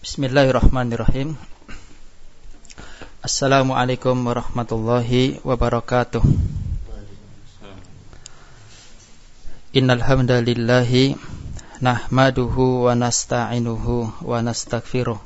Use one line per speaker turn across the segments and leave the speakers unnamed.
Bismillahirrahmanirrahim. Assalamualaikum warahmatullahi wabarakatuh. Innal hamdalillahi nahmaduhu wa nasta'inuhu wa nastaghfiruh.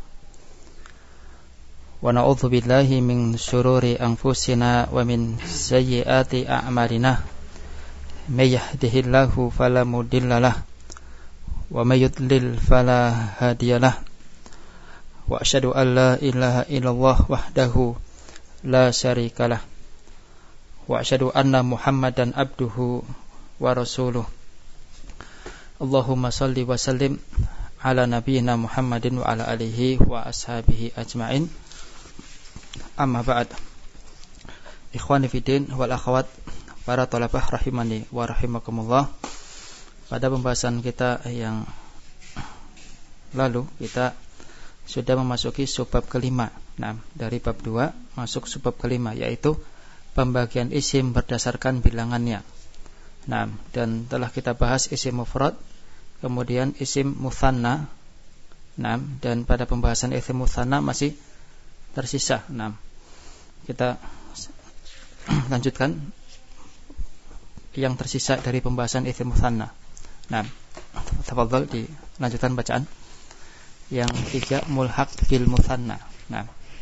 Wa na'udzu billahi min syururi anfusina wa min sayyiati a'malina. May yahdihillahu fala mudhillalah wa may yudlil fala hadiyalah. Wa asyhadu an la ilaha illallah wahdahu la syarikalah. Wa asyhadu anna Muhammadan abduhu wa rasuluh. Allahumma salli wa sallim ala nabiyyina Muhammadin wa ala alihi wa ashabihi ajma'in. Amma ba'd. Ikhwani fiddin wal akhwat, para thalabah rahimani wa rahimakumullah. Pada pembahasan kita yang lalu kita sudah memasuki subbab kelima. Nah, dari bab 2 masuk subbab kelima, yaitu pembagian isim berdasarkan bilangannya. Nah, dan telah kita bahas isim mufrad, kemudian isim mutsanna. Nah, dan pada pembahasan isim mutsanna masih tersisa. Nah, kita lanjutkan yang tersisa dari pembahasan isim mutsanna. Nah, tafadhol dilanjutkan bacaan. Yang 3 mulhaq bil mutsanna. Nah,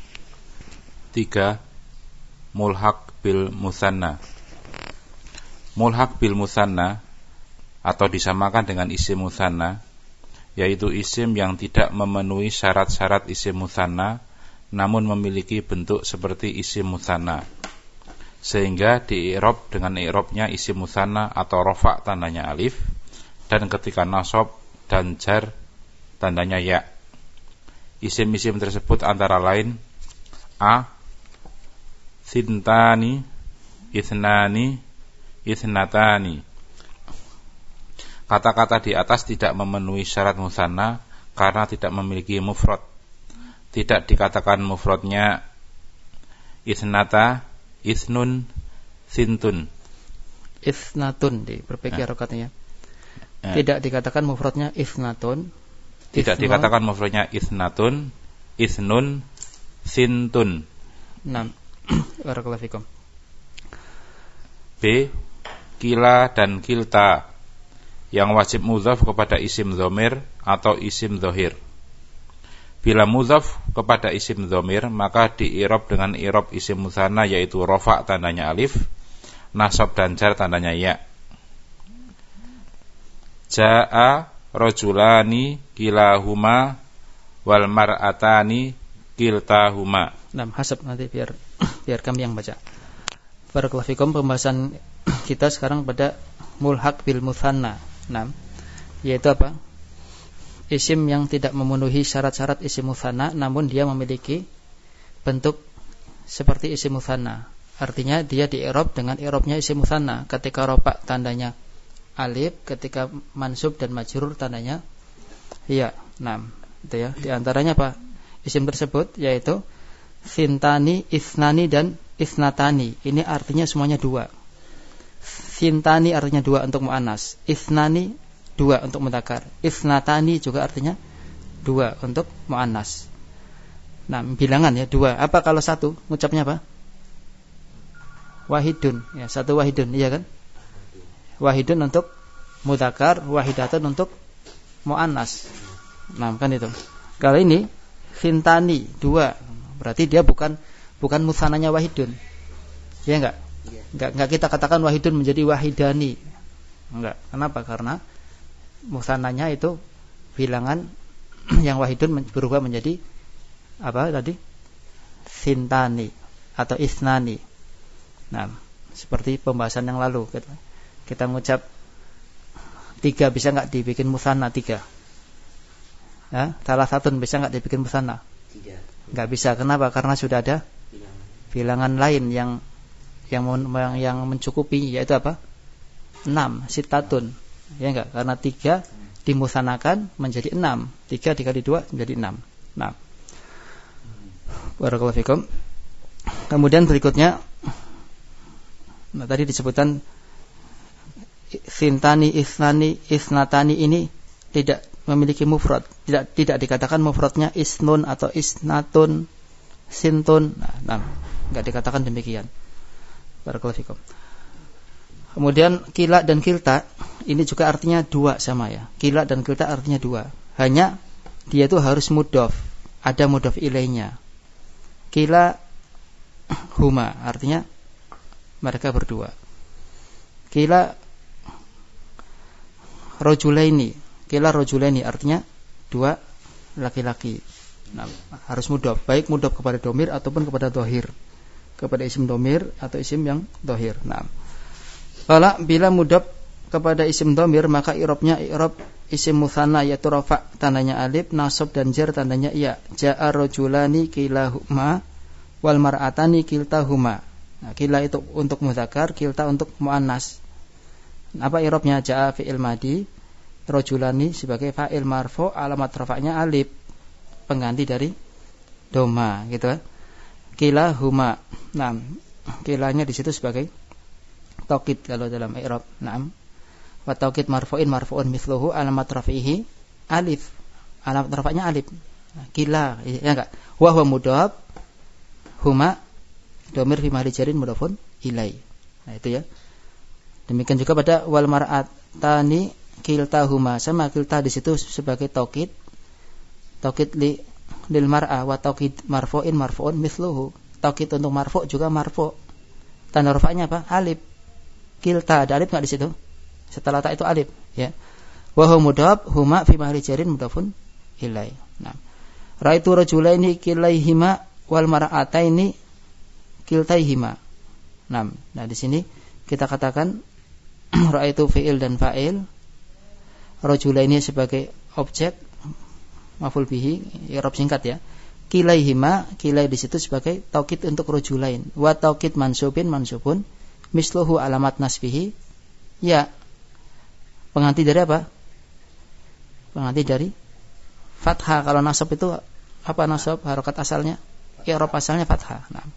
3 mulhaq bil mutsanna. Mulhaq bil mutsanna atau disamakan dengan isim mutsanna, yaitu isim yang tidak memenuhi syarat-syarat isim mutsanna namun memiliki bentuk seperti isim mutsanna, sehingga di-i'rab dengan i'rabnya isim mutsanna atau rafa tandanya alif, dan ketika nasab dan jar tandanya ya. Isim-isim tersebut antara lain a, sintani, ithnani, ithnatani. Kata-kata di atas tidak memenuhi syarat mutsanna karena tidak memiliki mufrad. Tidak dikatakan mufradnya ithnata, ithnun, sintun.
Ithnatun, diperbaiki harokatnya. Tidak dikatakan mufradnya ithnatun.
Tidak dikatakan mufradnya ithnatun, ithnun, sintun.
Nah, barakallahu fikum.
B, kila dan kilta, yang wajib mudhaf kepada isim dhamir atau isim dhahir. Bila mudhaf kepada isim dhamir, maka di-i'rab dengan i'rab isim mutsanna, yaitu rafa tandanya alif, nasab dan jar tandanya ya. Ja'a rajulani kilahuma wal mar'atani kiltahuma.
Nah, hasab nanti biar kami yang baca. Barakallahu fikum. Pembahasan kita sekarang pada mulhaq bil mutsanna. Nah, yaitu apa? Isim yang tidak memenuhi syarat-syarat isim mutsanna namun dia memiliki bentuk seperti isim mutsanna. Artinya dia di-i'rab dengan i'rabnya isim mutsanna. Ketika rafa tandanya alif, ketika mansub dan majrur tandanya ya. Nah, itu ya. Di antaranya apa? Isim tersebut yaitu sintani, ithnani dan ithnatani. Ini artinya semuanya 2. Sintani artinya 2 untuk muannas, ithnani 2 untuk mudzakkar, ithnatani juga artinya 2 untuk muannas. Nah, bilangan ya 2. Apa kalau 1? Ngucapnya apa? Wahidun. Ya, 1 wahidun, iya kan? Wahidun untuk mudzakkar, wahidatun untuk muannas. Nah, kan itu. Kalau ini sintani 2, berarti dia bukan mutsananya wahidun. Ya enggak? Enggak kita katakan wahidun menjadi wahidani. Enggak. Kenapa? Karena mutsananya itu bilangan yang wahidun berubah menjadi apa tadi? Sintani atau isnani. Nah, seperti pembahasan yang lalu kita mengucap 3 bisa enggak dibikin mutsanna 3? Ya, salah satu bisa enggak dibikin mutsanna? Tidak. Enggak bisa. Kenapa? Karena sudah ada bilangan lain yang mencukupi, yaitu apa? 6, sitatun. Ya enggak? Karena 3 dimutsanakan menjadi 6. 3 dikali 2 menjadi 6. Nah. Barakallahu fikum. Kemudian berikutnya, nah tadi disebutkan sintani, isnani, isnatani ini tidak memiliki mufrad, tidak dikatakan mufradnya isnun atau isnatun, sintun. Nah, enggak dikatakan demikian. Barakallahu fikum. Kemudian kila dan kilta ini juga artinya dua sama ya. Kila dan kilta artinya dua. Hanya dia itu harus mudhof, ada mudhof ilaihnya. Kila huma artinya mereka berdua. Kila rojulaini artinya dua laki-laki. Nah, harus mudhof, baik mudhof kepada domir ataupun kepada dhahir, kepada isim domir atau isim yang dhahir. Nah, kalau bila mudhof kepada isim domir maka i'rabnya i'rab isim mutsanna yaitu rafa tandanya alif, nasab dan jar tandanya ya. Ja'a rajulani kilahuma wal mar'atani kiltahuma. Nah, kila itu untuk muzakkar, kilta untuk muannas. Apa i'rabnya? Ja'a fi'il madi, rajulani sebagai fa'il marfu, alamat rafa'nya alif, pengganti dari doma, gitu kan. Kilahuma. Nah, kilanya di situ sebagai taukid kalau dalam i'rab. Naam. Wa taukid marfu'in mithluhu alamat rafihi alif. Alamat rafa'nya alif. Nah, kila, ya enggak? Wa huwa mudhaf, huma dhamir fi mahalli jarin mudhafun ilai. Nah, itu ya. Demikian juga pada wal mar'atani kiltahuma, sama kilta di situ sebagai taukid. Taukid lil mar'ah wa taukid marfu'un mithluhu. Taukid untuk marfu' juga marfu'. Tanda rafa'nya apa? Alif. Kilta ada alif enggak di situ? Setelah ta itu alif, ya. Wa huwa mudhaf, huma fi mahalli jarin mudhafun ilai. Nah. Ra'aitu rajulaini kilaihima wal mar'ataini kiltaihima. Nah, di sini kita katakan ra'aitu fi'il dan fa'il, rajulaini sebagai objek maf'ul bihi, i'rab singkat ya. Kilaihima, kilai di situ sebagai taukid untuk rajulain. Wa taukid mansubun misluhu alamat nasbihi ya. Pengganti dari apa? Pengganti dari fathah. Kalau nasab itu apa nasab? Harokat asalnya, i'rab asalnya fathah. Nah.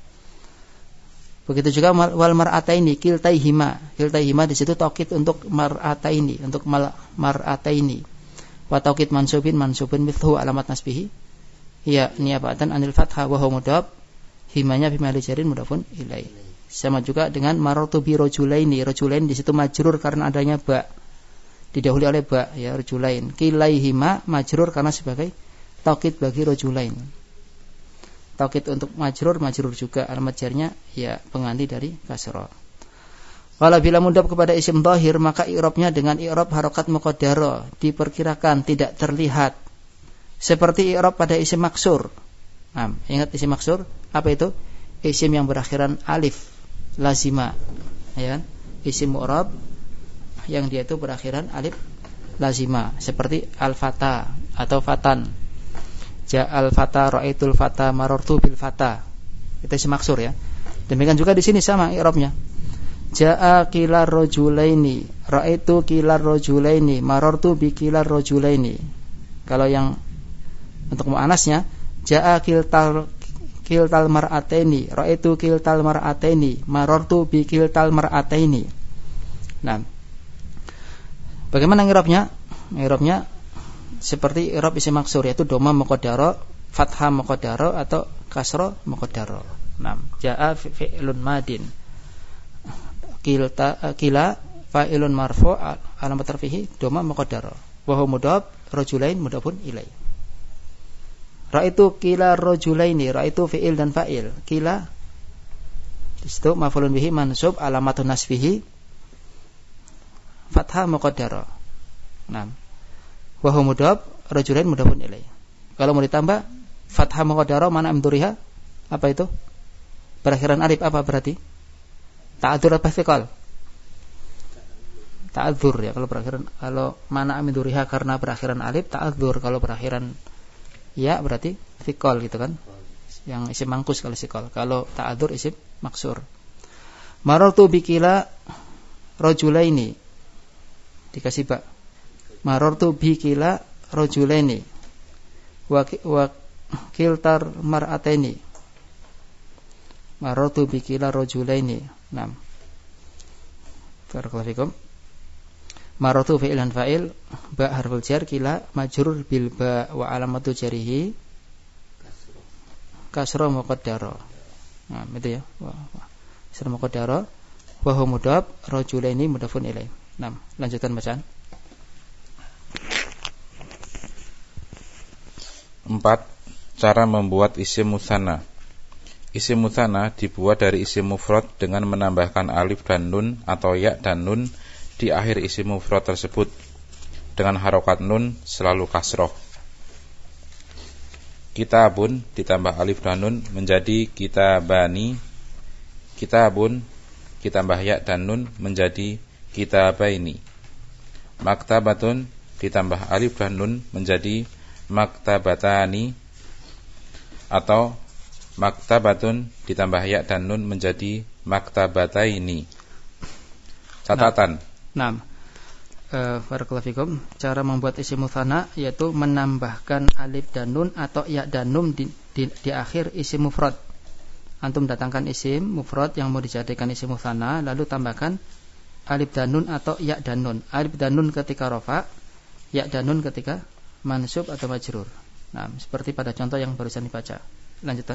Begitu juga wal mar'ataini kiltaihima. Kiltaihima di situ taukid untuk mar'ataini, untuk mar'ataini. Wa taukid mansubun mithluhu alamat nasbihi ya niyabatan anil fathah wa huwa mudhaf, himanya fi mahalli jarin mudhafun ilai. Sama juga dengan marartu bi rajulaini. Rajulain di situ majrur karena adanya ba. Didahului oleh ba ya, rajulain. Kilaihima majrur karena sebagai taukid bagi rajulain. Taukid untuk majrur juga alamat jarnya ya pengganti dari kasrah. Kalau bila mudhaf kepada isim dhahir maka i'rabnya dengan i'rab harokat muqaddarah, diperkirakan tidak terlihat. Seperti i'rab pada isim maksur. Nah, ingat isim maksur apa itu? Isim yang berakhiran alif lazima, ya kan? Isim mu'rab yang dia itu berakhiran alif lazima, seperti al-fata atau fatan. Ja'al fata ra'aitul fata marartu bil fata. Itu isim maksur ya. Demikian juga di sini sama i'rabnya. Ja'a kilar rajulaini, ra'aitu kilar rajulaini, marartu bi kilar rajulaini. Kalau yang untuk muannasnya ja'a kiltal mar'ataini, ra'aitu kiltal mar'ataini, marartu bi kiltal mar'ataini. Nah, bagaimana i'rabnya? I'rabnya seperti i'rab isim maksur, yaitu dhamma muqaddara, fathah muqaddara atau kasra muqaddara. Nah, jaa fi'lun madin. Kila fa'ilun marfu' alamat rafihi dhamma muqaddara. Wa huwa mudhaf, rajulain mudhafun ilai. Ra'aitu kila rajulaini, ra'aitu fi'il dan fa'il. Kila di situ maf'ulun bihi mansub alamatun nasbihi fathah muqaddara. Nah, wa huwa mudhaf, rajulain mudhafun ilai. Kalau mau ditambah fathah muqaddara mana amduriha? Apa itu? Berakhiran alif apa berarti? Ta'adzur apa thiqal? Ta'adzur ya kalau berakhiran, kalau mana amduriha karena berakhiran alif ta'adzur, kalau berakhiran ya berarti thiqal gitu kan. Yang isim mangkus kalau thiqal. Kalau ta'adzur isim maksur. Marartu bikila rajulaini. Dikasih ba. Marartu bikila rajulaini. Wa kiltar mar'ataini. Marartu bikila rajulaini. Naam. Barakallahu fikum. Marartu fi'lan fa'il, ba harful jar, kila majrur bil ba wa alamatu jarihi kasra muqaddara. Nah, itu ya. Kasra muqaddara wa huwa mudhaf, rajulaini mudhafun ilaih. Nah, lanjutkan bacaan.
4. Cara membuat isim musanna. Isim musanna dibuat dari isim mufrad dengan menambahkan alif dan nun atau ya dan nun di akhir isim mufrad tersebut dengan harokat nun selalu kasroh. Kitabun ditambah alif dan nun menjadi kitabani. Kitabun ditambah ya dan nun menjadi kitabaini. Maktabatun ditambah alif dan nun menjadi maktabatani, atau maktabatun ditambah ya dan nun menjadi maktabataini. Catatan.
Nah, barakallahu fikum. Cara membuat isim mutsanna yaitu menambahkan alif dan nun atau ya dan nun di akhir isim mufrad. Antum datangkan isim mufrad yang mau dijadikan isim mutsanna, lalu tambahkan alif dan nun atau ya dan nun. Alif dan nun ketika rafa, ya dan nun ketika mansub atau majrur. Nah, seperti pada contoh yang barusan dibaca. Lanjutkan.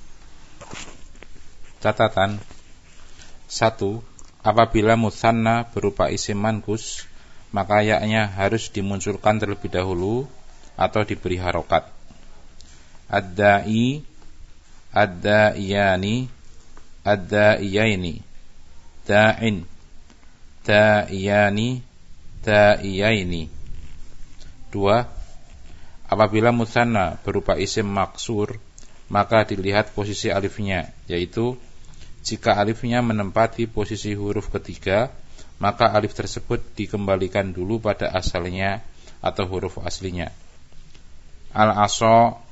Catatan. 1. Apabila musanna berupa isim mankus, maka ya-nya harus dimunculkan terlebih dahulu atau diberi harokat. Ad-da'i, ad-da'iyani, ad-da'iyaini, da'in, da'iyani, da'iyaini. 2. Apabila musanna berupa isim maksur, maka dilihat posisi alifnya, yaitu jika alifnya menempati posisi huruf ketiga, maka alif tersebut dikembalikan dulu pada asalnya atau huruf aslinya. Al-aso,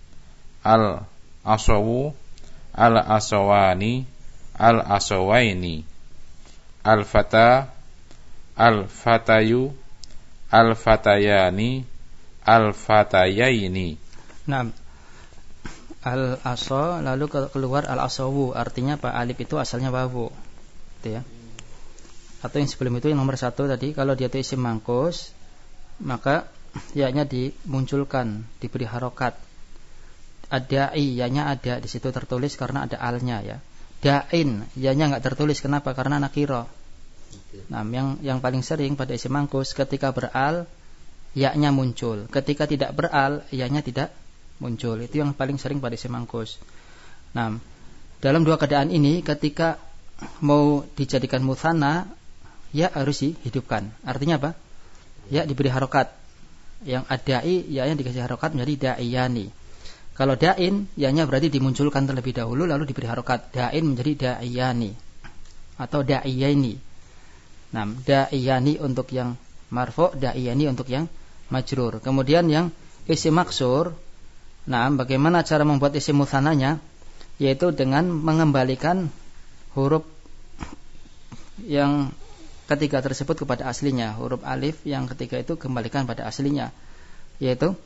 al-asawu, al-asawani, al-asawaini. Al-fata, al-fatayu, al-fatayani, al-fatayaini.
Nah, al-aso lalu keluar al-asawu, artinya apa? Alif itu asalnya wawu, gitu ya. Atau yang sebelum itu yang nomor 1 tadi, kalau dia itu isim mangkus, maka ya-nya dimunculkan, diberi harokat. Ad-da'i, ya-nya ada di situ tertulis karena ada al-nya ya. Da'in, ya-nya enggak tertulis, kenapa? Karena nakira. Nah, yang paling sering pada isim mangkus ketika beral ya-nya muncul, ketika tidak beral ya-nya tidak muncul. Itu yang paling sering pada isim mangkus. Nah, dalam dua keadaan ini ketika mau dijadikan mutsanna, ya harus dihidupkan. Artinya apa? Ya diberi harokat. Yang ad-da'i ya-nya dikasih harokat menjadi da'iyani. Kalau da'in ya-nya berarti dimunculkan terlebih dahulu lalu diberi harokat. Da'in menjadi da'iyani atau da'iyaini. Nah, da'iyani untuk yang marfu', da'iyani untuk yang majrur. Kemudian yang isim maksur, nah, bagaimana cara membuat isim mutsananya? Yaitu dengan mengembalikan huruf yang ketiga tersebut kepada aslinya. Huruf alif yang ketiga itu kembalikan pada aslinya, yaitu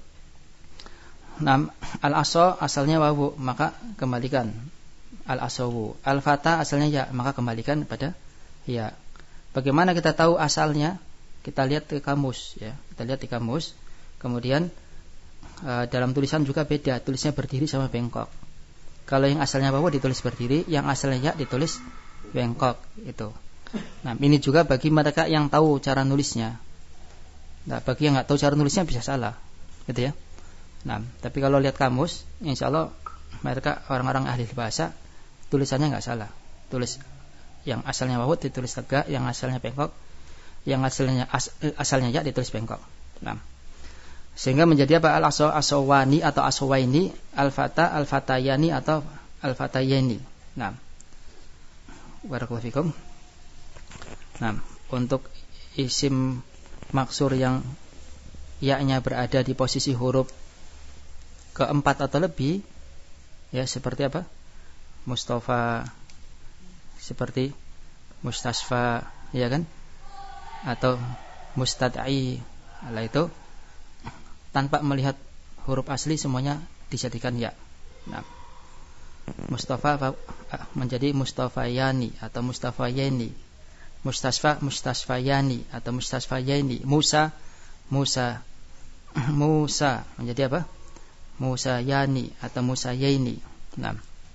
al-aso asalnya wawu, maka kembalikan al-asawu. Al-fata asalnya ya, maka kembalikan pada ya. Bagaimana kita tahu asalnya? Kita lihat di kamus ya. Kita lihat di kamus. Kemudian dalam tulisan juga beda, tulisnya berdiri sama bengkok. Kalau yang asalnya wawu ditulis berdiri, yang asalnya ya ditulis bengkok itu. Nah, ini juga bagi mereka yang tahu cara nulisnya. Nah, bagi yang nggak tahu cara nulisnya bisa salah, gitu ya. Nah, tapi kalau lihat kamus, insya Allah mereka orang-orang ahli bahasa tulisannya nggak salah. Tulis yang asalnya wawu ditulis tegak, yang asalnya bengkok, yang asalnya ya ditulis bengkok. Nah, sehingga menjadi apa? Al-asawani atau asawaini, al-fata, al-fatayani atau al-fatayani. Nah, barakallahu fikum. Nah, untuk isim maksur yang ya-nya berada di posisi huruf keempat atau lebih, ya seperti apa? Mustafa, seperti mustasfa, ya kan? Atau mustad'i, itu tanpa melihat huruf asli semuanya dijadikan ya. Nah, Mustafa menjadi Mustafayani atau Mustafayani. Mustasfa, mustasfayani atau mustasfayaini. Musa menjadi apa? Musayani atau musayaini. Nah,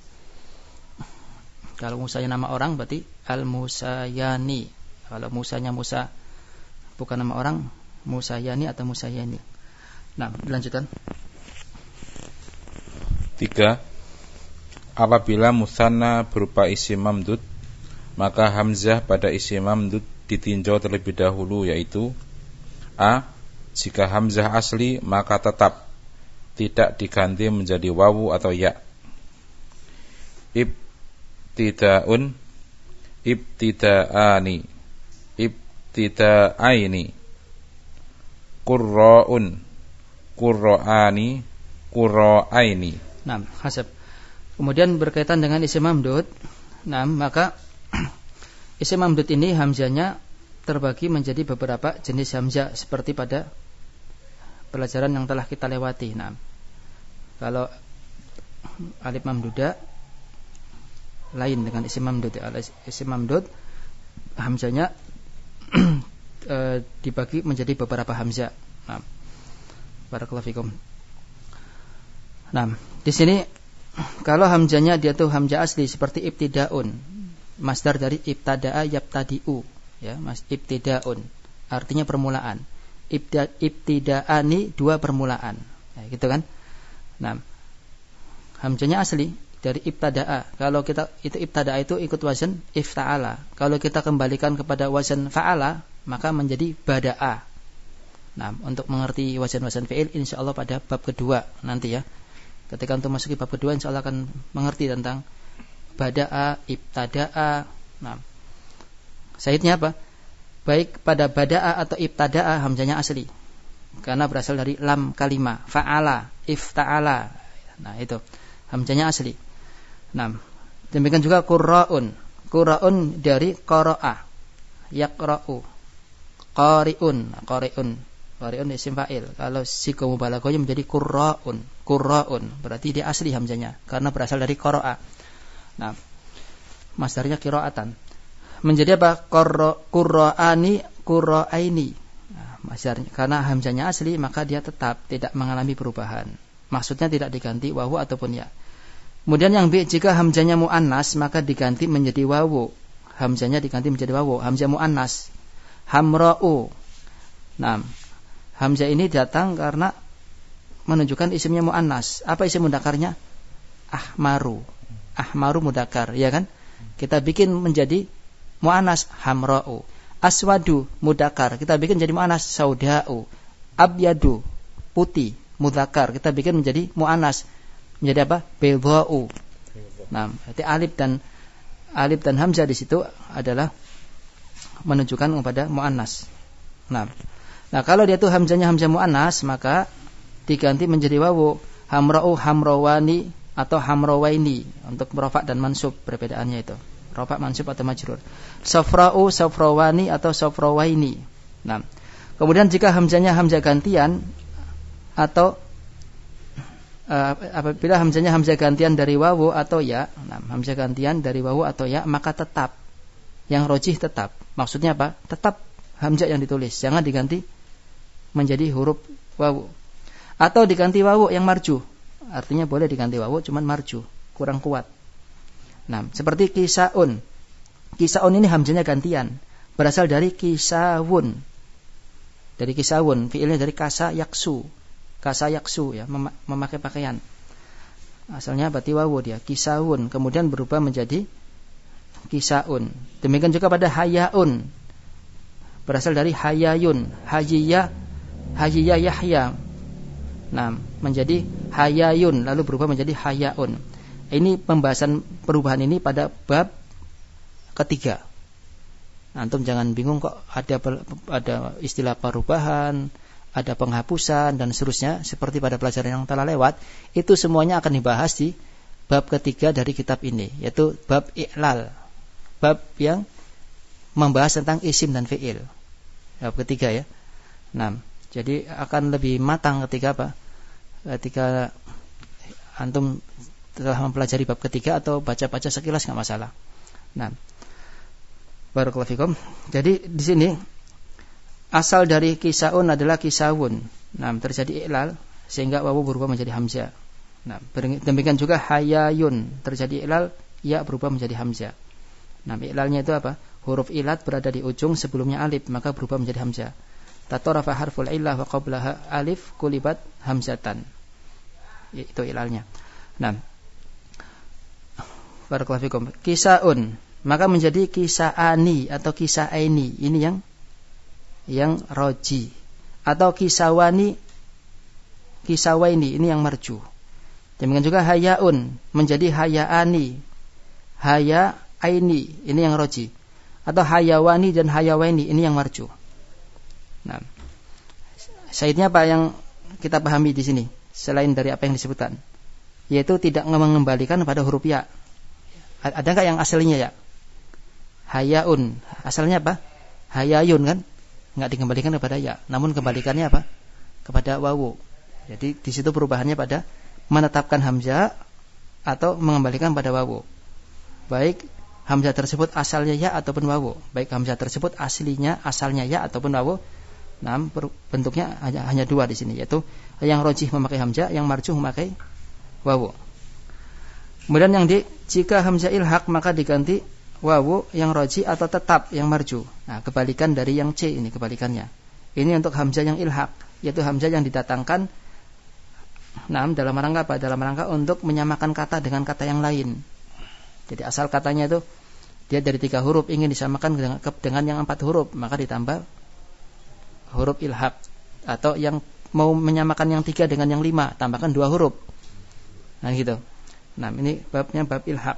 kalau Musanya nama orang berarti al-musayani. Kalau Musanya Musa bukan nama orang, musayani atau musayani. Nah, dilanjutkan.
3. Apabila musanna berupa isim mamdud, maka hamzah pada isim mamdud ditinjau terlebih dahulu, yaitu a. Jika hamzah asli maka tetap tidak diganti menjadi wawu atau ya. Ibtidaun, ibtidaani, ibtidaaini, qurra'un, qurra'ani, qurra'aini.
Nah, hasab. Kemudian berkaitan dengan isim mamdud, nah maka isim mamdud ini hamzahnya terbagi menjadi beberapa jenis hamzah seperti pada pelajaran yang telah kita lewati. Nah, kalau alif mamduda lain dengan isim mamdud. Isim mamdud hamzahnya dibagi menjadi beberapa hamzah. Nah, barakallahu fikum. Nah, di sini kalau hamzahnya dia tuh hamzah asli seperti ibtidaun, masdar dari ibtadaa yabtadiu, ya, mas ibtidaun artinya permulaan. Ibtidaani dua permulaan, ya, gitu kan? Nah, hamzahnya asli dari ibtadaa. Kalau kita itu ibtadaa itu ikut wazan ifta'ala. Kalau kita kembalikan kepada wazan fa'ala, maka menjadi bada'a. Nah, untuk mengerti wazan-wazan fi'il insyaallah pada bab kedua nanti ya. Ketika untuk masuki bab kedua insyaallah akan mengerti tentang bada'a, ibtada'a. Nah, syahidnya apa? Baik pada bada'a atau ibtada'a hamzahnya asli. Karena berasal dari lam kalimah, fa'ala, ifta'ala. Nah, itu hamzahnya asli. Nah, demikian juga qurra'un. Qurra'un dari qara'a, yaqra'u. Qari'un, qari'un. Qari'un isim fa'il. Kalau siga mubalaghahnya menjadi qurra'un. Qurra'un berarti dia asli hamzahnya karena berasal dari qara'a. Nah, masdarnya qira'atan. Menjadi apa? Qurra'ani, qurra'aini. Nah, masdarnya karena hamzahnya asli maka dia tetap tidak mengalami perubahan. Maksudnya tidak diganti wawu ataupun ya. Kemudian yang B, jika hamzahnya muannas maka diganti menjadi wawu. Hamzahnya diganti menjadi wawu. Hamzah muannas. Hamra'u. Nah, hamzah ini datang karena menunjukkan isimnya muannas. Apa isim mudzakarnya? Ahmaru. Ahmaru mudzakkar, ya kan? Kita bikin menjadi muannas hamra'u. Aswadu mudzakkar, kita bikin menjadi muannas sauda'u. Abyadu putih mudzakkar, kita bikin menjadi muannas menjadi apa? Baydha'u. Nah, berarti alif dan hamzah di situ adalah menunjukkan kepada muannas. Nah, kalau dia itu hamzahnya hamzah muannas maka diganti menjadi wawu. Hamra'u, hamrawani atau hamrawaini untuk rafa' dan mansub, perbedaannya itu. Rafa', mansub atau majrur. Safra'u, safrawani atau safrawaini. Nah, kemudian jika hamzahnya hamzah gantian atau apabila hamzahnya hamzah gantian dari wawu atau ya, nah, hamzah gantian dari wawu atau ya, maka tetap yang rojih tetap. Maksudnya apa? Tetap hamzah yang ditulis, jangan diganti menjadi huruf wawu. Atau diganti wawu yang marju. Artinya boleh diganti wawu cuman marju, kurang kuat. Nah, seperti kisaun. Kisaun ini hamzahnya gantian, berasal dari kisawun. Dari kisawun, fiilnya dari kasa yaksu. Kasa yaksu ya, memakai pakaian. Asalnya berarti wawu dia, kisawun, kemudian berubah menjadi kisaun. Demikian juga pada hayaun. Berasal dari hayayun, hayya Yahya. Nah, menjadi hayayun lalu berubah menjadi hayaun. Ini pembahasan perubahan ini pada bab ketiga. Antum jangan bingung kok ada istilah perubahan, ada penghapusan dan seterusnya seperti pada pelajaran yang telah lewat. Itu semuanya akan dibahas di bab ketiga dari kitab ini, yaitu bab i'lal. Bab yang membahas tentang isim dan fi'il. Bab ketiga ya. Nah, jadi akan lebih matang ketika apa? Ketika antum telah mempelajari bab ketiga atau baca-baca sekilas nggak masalah. Nah, Barakallahu fikum. Jadi di sini asal dari kisaun adalah kisawun. Nah, terjadi i'lal sehingga wawu berubah menjadi hamzah. Nah, demikian juga hayayun, terjadi i'lal, ya berubah menjadi hamzah. Nah, i'lalnya itu apa? Huruf ilat berada di ujung sebelumnya alif, maka berubah menjadi hamzah. Tatarafa harful illah wa qablaha alif kulibat hamzatan. Itu i'lalnya. Nah, barakallahu fikum. Kisaun, maka menjadi kisaani atau kisaaini. Ini yang roji. Atau kisawaini, ini yang marju. Demikian juga hayaun menjadi hayaani, hayaaini, ini yang roji. Atau hayawani dan hayawaini, ini yang marju. Nah, syaitnya apa yang kita pahami di sini selain dari apa yang disebutkan, yaitu tidak mengembalikan pada huruf ya. Ada nggak yang aslinya ya? Hayaun, asalnya apa? Hayayun kan? Nggak dikembalikan kepada ya, namun kembalikannya apa? Kepada wawu. Jadi di situ perubahannya pada menetapkan hamzah atau mengembalikan pada wawu. Baik hamzah tersebut asalnya ya ataupun wawu. Baik hamzah tersebut asalnya ya ataupun wawu. Nah, bentuknya hanya dua di sini, yaitu yang rojih memakai hamzah, yang marjuh memakai wawu. Kemudian jika hamzah ilhaq maka diganti wawu yang rojih atau tetap yang marjuh. Nah, kebalikan dari yang C ini, kebalikannya. Ini untuk hamzah yang ilhaq, yaitu hamzah yang didatangkan dalam rangka apa? Dalam rangka untuk menyamakan kata dengan kata yang lain. Jadi asal katanya itu dia dari 3 huruf, ingin disamakan dengan yang 4 huruf, maka ditambah huruf ilhaq. Atau yang mau menyamakan yang 3 dengan yang 5, tambahkan 2 huruf. Nah gitu. Nah, ini babnya bab ilhaq.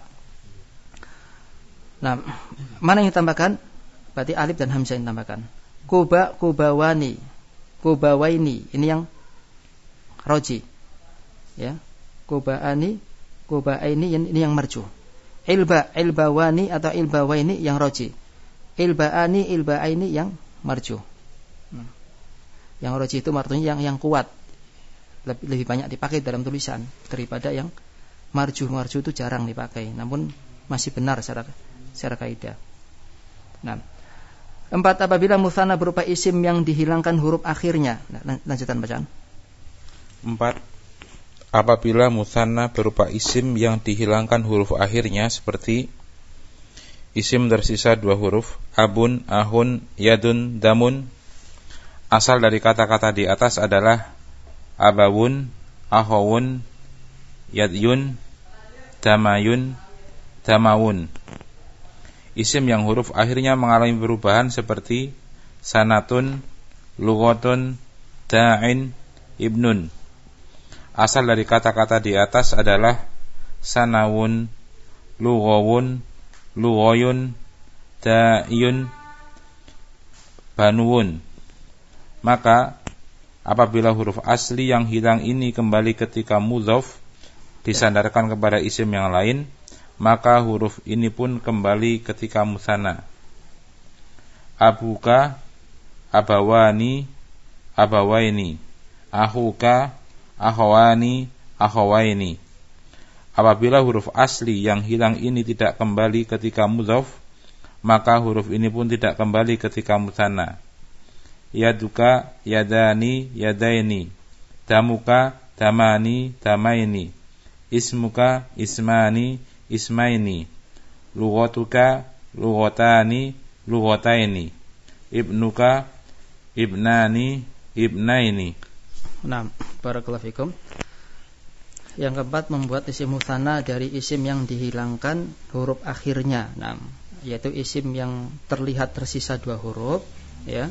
Nah, mana yang ditambahkan? Berarti alif dan hamzah yang ditambahkan. Kubawani, kubawaini, ini yang roji. Ya, kubaani, kubaini, ini yang marjuh. Ilbawani atau ilbawaini yang roji. Ilbaani, ilbaaini yang marjuh. Yang roji itu artinya yang kuat, lebih banyak dipakai dalam tulisan daripada yang marjuh. Marjuh itu jarang dipakai, namun masih benar secara kaidah. Nah, 4, apabila mutsanna berupa isim yang dihilangkan huruf akhirnya. Nah, lanjutan bacaan.
4. Apabila mutsanna berupa isim yang dihilangkan huruf akhirnya, seperti isim tersisa 2 huruf, abun, ahun, yadun, damun. Asal dari kata-kata di atas adalah abawun, ahawun, yadyun, damayun, damawun. Isim yang huruf akhirnya mengalami perubahan seperti sanatun, lughatun, da'in, ibnun. Asal dari kata-kata di atas adalah sanawun, lughawun, lughoyun, da'iyun, banuwun. Maka apabila huruf asli yang hilang ini kembali ketika mudhaf disandarkan kepada isim yang lain, maka huruf ini pun kembali ketika mutsanna. Abuka, abawani, abawaini. Ahuka, akhawani, akhawaini. Apabila huruf asli yang hilang ini tidak kembali ketika mudhaf, maka huruf ini pun tidak kembali ketika mutsanna. Yaduka, yadani, yadaini. Damuka, damani, damaini. Ismuka, ismani, ismaini. Lughatuka, lughatani, lughataini. Ibnuka, ibnani, ibnaini.
Nah, barakallahu fikum. Yang keempat, membuat isim mutsanna dari isim yang dihilangkan huruf akhirnya. Nah, yaitu isim yang terlihat tersisa 2 huruf, ya.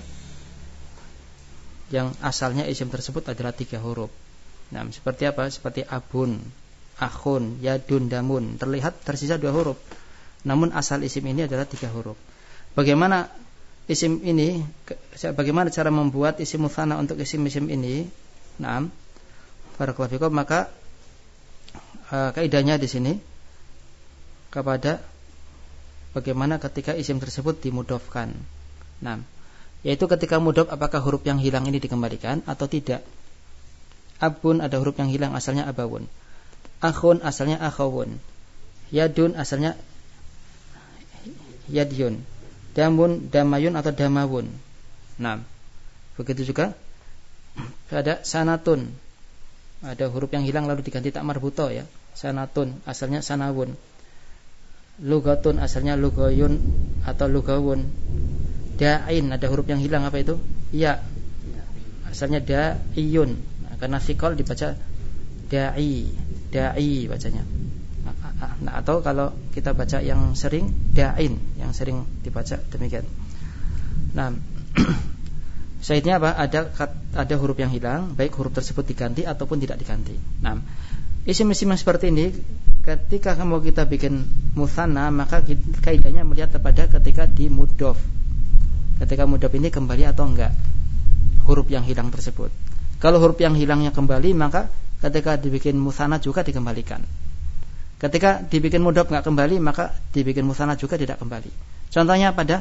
Yang asalnya isim tersebut adalah 3 huruf. Nah, seperti apa? Seperti abun, akhun, yadun, damun. Terlihat tersisa 2 huruf, namun asal isim ini adalah 3 huruf. Bagaimana isim ini? Bagaimana cara membuat isim mutsanna untuk isim-isim ini? Nah, barakallahu fikum. Maka kaidahnya di sini kepada bagaimana ketika isim tersebut dimudhofkan. Nah, yaitu ketika mudhaf apakah huruf yang hilang ini dikembalikan atau tidak. Abun ada huruf yang hilang, asalnya abawun. Akhun asalnya akhawun. Yadun asalnya yadyun. damun, damayun atau damawun. Nah, begitu juga ada sanatun. Ada huruf yang hilang lalu diganti tak marbuto ya. Sanatun asalnya sanawun. Lugatun asalnya lugoyun atau lugawun. Da'in ada huruf yang hilang, apa itu? Ya. Asalnya da'iyun. Nah, karena fikol dibaca da'i bacanya. Nah, atau kalau kita baca yang sering da'in, yang sering dibaca demikian. Nah, syahidnya apa? Ada huruf yang hilang, baik huruf tersebut diganti ataupun tidak diganti. Nah, isim-isim yang seperti ini ketika mau kita bikin mutsanna, maka kaidahnya melihat kepada ketika di mudhof. Ketika mudhof ini kembali atau enggak huruf yang hilang tersebut. Kalau huruf yang hilangnya kembali, maka ketika dibikin mutsanna juga dikembalikan. Ketika dibikin mudhof enggak kembali, maka dibikin mutsanna juga tidak kembali. Contohnya pada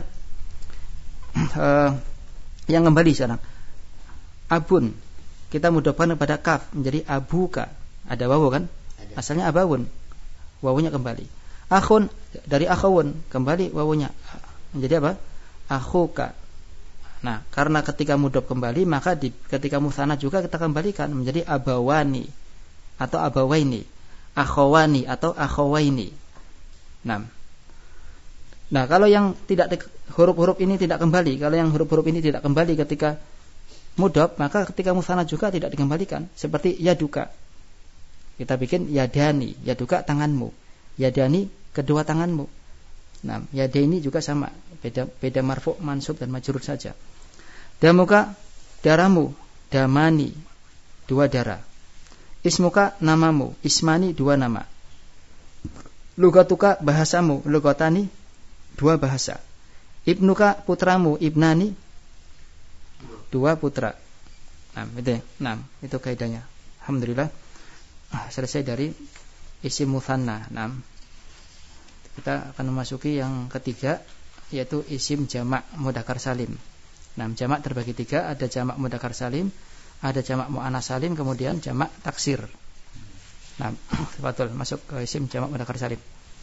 yang kembali sekarang. Abun, kita mudhofkan kepada kaf menjadi abuka. Ada wawu kan? Asalnya abawun. Wawunya kembali. Akhun, dari akhawun kembali wawunya menjadi apa? Akhuka. Nah, karena ketika mudhof kembali, maka ketika mutsanna juga kita kembalikan menjadi abawani atau abawaini, akhawani atau akhawaini. Nah, kalau yang tidak huruf-huruf ini tidak kembali, kalau yang huruf-huruf ini tidak kembali ketika mudhof, maka ketika mutsanna juga tidak dikembalikan. Seperti yaduka. Kita bikin yadani, yaduka tanganmu, yadani kedua tanganmu. Nah, yadaini juga sama, beda marfu', mansub dan majrur saja. Damuka darahmu, damani dua darah. Ismuka namamu, ismani dua nama. Lugatuka bahasamu, lugatani dua bahasa. Ibnuka putramu, ibnani dua putra. Nah, itu kaidahnya. Alhamdulillah. Selesai dari isim mutsanna. Nah, kita akan memasuki yang ketiga, yaitu isim jamak mudzakkar salim. Nah, jamak terbagi tiga, ada jamak mudzakkar salim, ada jamak muannats salim, kemudian jamak taksir. Nah, betul, masuk ke isim jamak mudzakkar salim.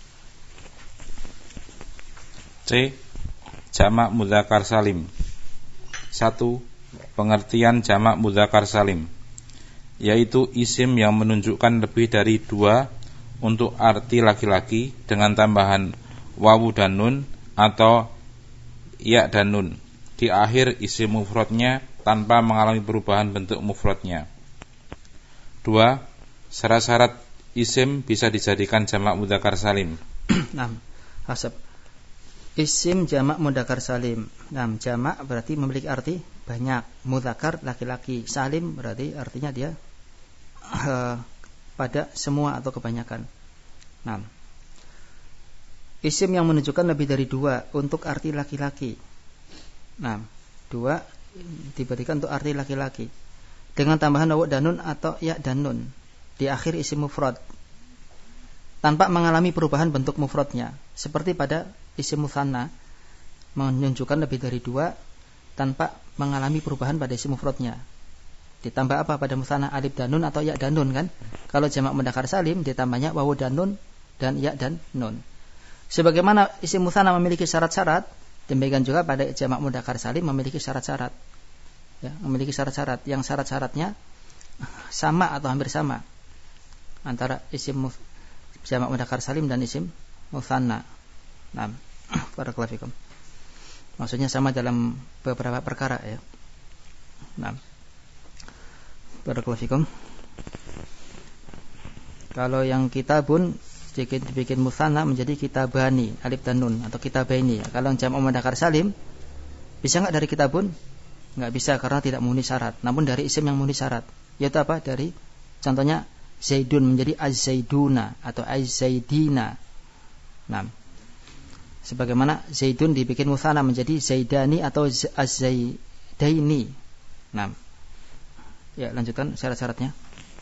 C. Jamak mudzakkar salim. 1. Pengertian jamak mudzakkar salim, yaitu isim yang menunjukkan lebih dari dua untuk arti laki-laki dengan tambahan wawu dan nun atau ya dan nun di akhir isim mufradnya tanpa mengalami perubahan bentuk mufradnya. 2. Syarat-syarat isim bisa dijadikan jamak mudzakkar salim.
Nah, hasab isim jamak mudzakkar salim. Nah, jamak berarti memiliki arti banyak, mudzakkar laki-laki, salim berarti artinya dia pada semua atau kebanyakan. Nah, isim yang menunjukkan lebih dari dua untuk arti laki-laki. Nah, dua diberikan untuk arti laki-laki dengan tambahan wawu dan nun atau ya dan nun di akhir isim mufrad tanpa mengalami perubahan bentuk mufradnya, seperti pada isim mutsanna menunjukkan lebih dari dua tanpa mengalami perubahan pada isim mufradnya. Ditambah apa pada mutsanna? Alif dan nun atau ya dan nun kan? Kalau jamak mudzakkar salim ditambahnya wawu dan nun dan ya dan nun. Sebagaimana isim mutsanna memiliki syarat-syarat, demikian juga pada jamak mudzakkar salim memiliki syarat-syarat. Ya, memiliki syarat-syarat yang syarat-syaratnya sama atau hampir sama antara isim jamak mudzakkar salim dan isim mutsanna. Nah, barakallahu fikum. Maksudnya sama dalam beberapa perkara ya. Nah, barakallahu fikum. Kalau yang kitabun dibikin mutsanna menjadi kitabani, alif dan nun atau kitabaini. Kalau yang jamak mudzakkar salim bisa enggak dari kitabun? Enggak bisa karena tidak memenuhi syarat. Namun dari isim yang memenuhi syarat, yaitu apa? Dari contohnya Zaidun menjadi Az-Zaiduna atau Az-Zaidina. Nah, sebagaimana Zaidun dibikin mutsanna menjadi Zaidani atau Az-Zaidaini. Nah, ya lanjutkan syarat-syaratnya.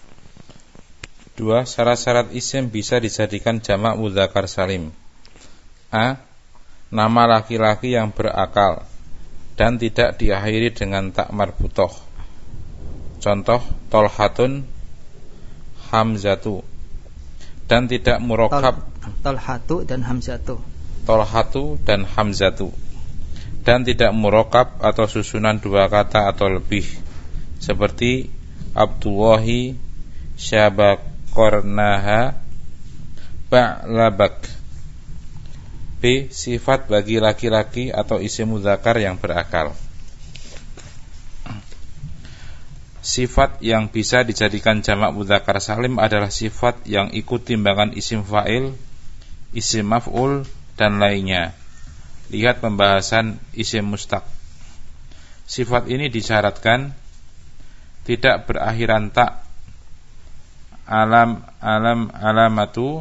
2. Syarat-syarat isim bisa dijadikan jamak mudzakkar salim. A. Nama laki-laki yang berakal dan tidak diakhiri dengan tak marbutoh. Contoh Tolhatun, Hamzatu, dan tidak murakkab.
Tolhatu dan Hamzatu.
Tolhatu dan Hamzatu. dan tidak murokab atau susunan dua kata atau lebih, seperti Abdullahi syabakornaha ba'labak. B. Sifat bagi laki-laki atau isim mudzakar yang berakal. Sifat yang bisa dijadikan jamak mudzakar salim adalah sifat yang ikut timbangan isim fa'il, isim maf'ul, dan lainnya. Lihat pembahasan isim mustaq. Sifat ini disyaratkan tidak berakhiran tak, alamatu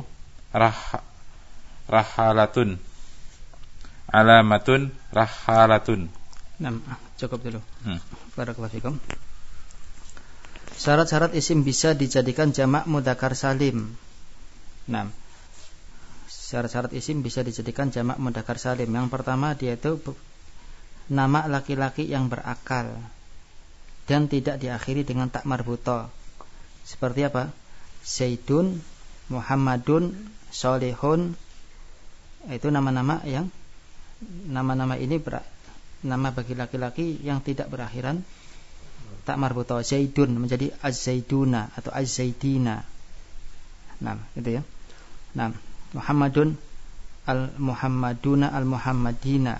rahalatun, alamatun rahalatun.
Cukup dulu. Barakallahu fikum. Syarat-syarat isim bisa dijadikan jamak mudzakkar salim. Syarat-syarat isim bisa dijadikan jamak mudzakkar salim. Yang pertama, dia itu nama laki-laki yang berakal dan tidak diakhiri dengan tak marbutah. Seperti apa? Zaidun, Muhammadun, Solihun. Itu nama-nama yang nama-nama ini nama bagi laki-laki yang tidak berakhiran tak marbutah. Zaidun menjadi Az-Zaiduna atau Az-Zaidina. Gitu ya. Muhammadun Al-Muhammaduna Al-Muhammadina.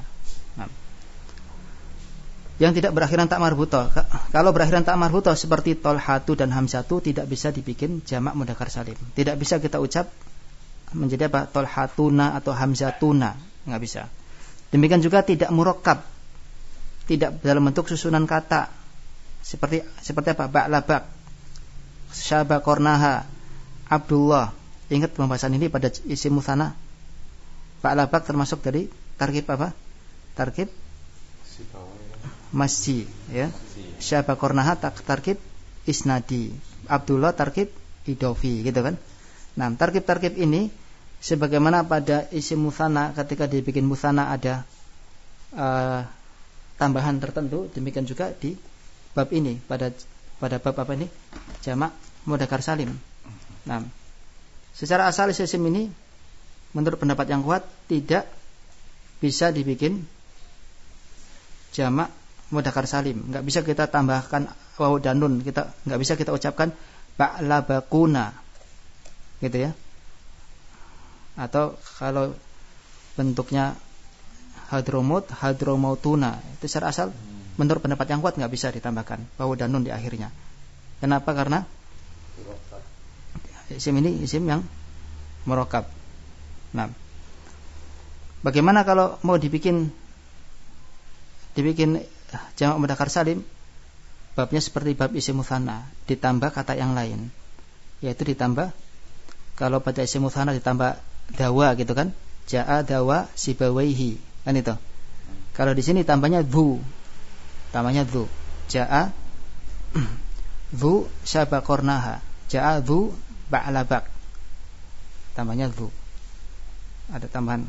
Yang tidak berakhiran tak marbutah. Kalau berakhiran tak marbutah seperti Tolhatu dan Hamzatu tidak bisa dibikin jamak mudzakkar salim. Tidak bisa kita ucap menjadi apa? Tolhatuna atau Hamzatuna, enggak bisa. Demikian juga tidak murakkab. Tidak dalam bentuk susunan kata. Seperti apa? Ba'labak, Syabakornaha, Abdullah. Ingat pembahasan ini pada isim mutsanna. Ba'labak termasuk dari tarkib apa? Tarkib masji, ya. Syabakornaha tarkib isnadi, Abdullah tarkib idofi, gitu kan. Tarkib-tarkib ini sebagaimana pada isim mutsanna ketika dibikin mutsanna ada tambahan tertentu, demikian juga di bab ini pada bab apa ini? Jamak mudzakkar salim. Secara asal isim ini menurut pendapat yang kuat tidak bisa dibikin jamak mudzakkar salim. Enggak bisa kita tambahkan wawu dan nun, kita enggak bisa kita ucapkan ba'labakuna, gitu ya. Atau kalau bentuknya hadromautuna, itu secara asal menurut pendapat yang kuat enggak bisa ditambahkan wawu dan nun di akhirnya. Kenapa? Karena isim ini isim yang murakkab. Bagaimana kalau mau dibikin jamak mudzakkar salim? Babnya seperti bab isim mutsanna, ditambah kata yang lain, yaitu ditambah, kalau pada isim mutsanna ditambah dawa, gitu kan, jaa dawa sibawaihi, kan itu. Kalau di sini tambahnya dzu, jaa dzu syabakornaha, jaa dzu ba'labak, tambahnya dzu, ada tambahan.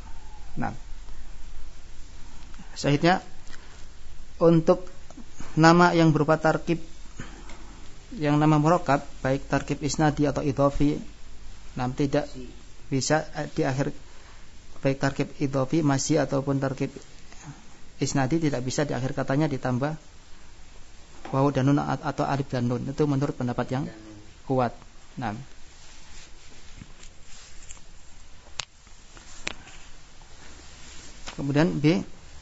Syahidnya, untuk nama yang berupa tarkib yang nama murakkab, baik tarkib isnadi atau idhofi, tidak bisa di akhir, baik tarkib idhofi masih ataupun tarkib isnadi tidak bisa di akhir katanya ditambah wawu dan nun atau alif dan nun. Itu menurut pendapat yang kuat. Kemudian B,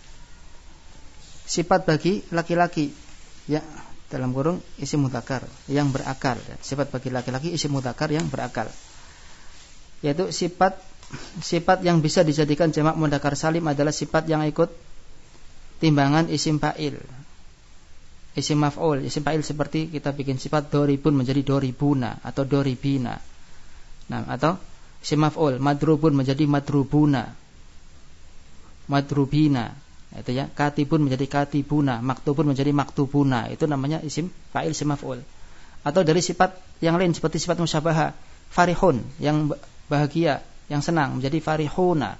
sifat bagi laki-laki, ya, dalam kurung isim mudzakkar yang berakal. Sifat bagi laki-laki isim mudzakkar yang berakal, yaitu sifat yang bisa dijadikan jamak mudzakkar salim adalah sifat yang ikut timbangan isim fa'il, isim maf'ul. Isim fa'il seperti kita bikin sifat doribun menjadi doribuna atau doribina. Atau isim maf'ul madrubun menjadi madrubuna, madrubina. Itu ya, katibun menjadi katibuna, maktubun menjadi maktubuna. Itu namanya isim fa'il, isim maf'ul. Atau dari sifat yang lain seperti sifat musyabbahah, farihun yang bahagia, yang senang menjadi farihuna.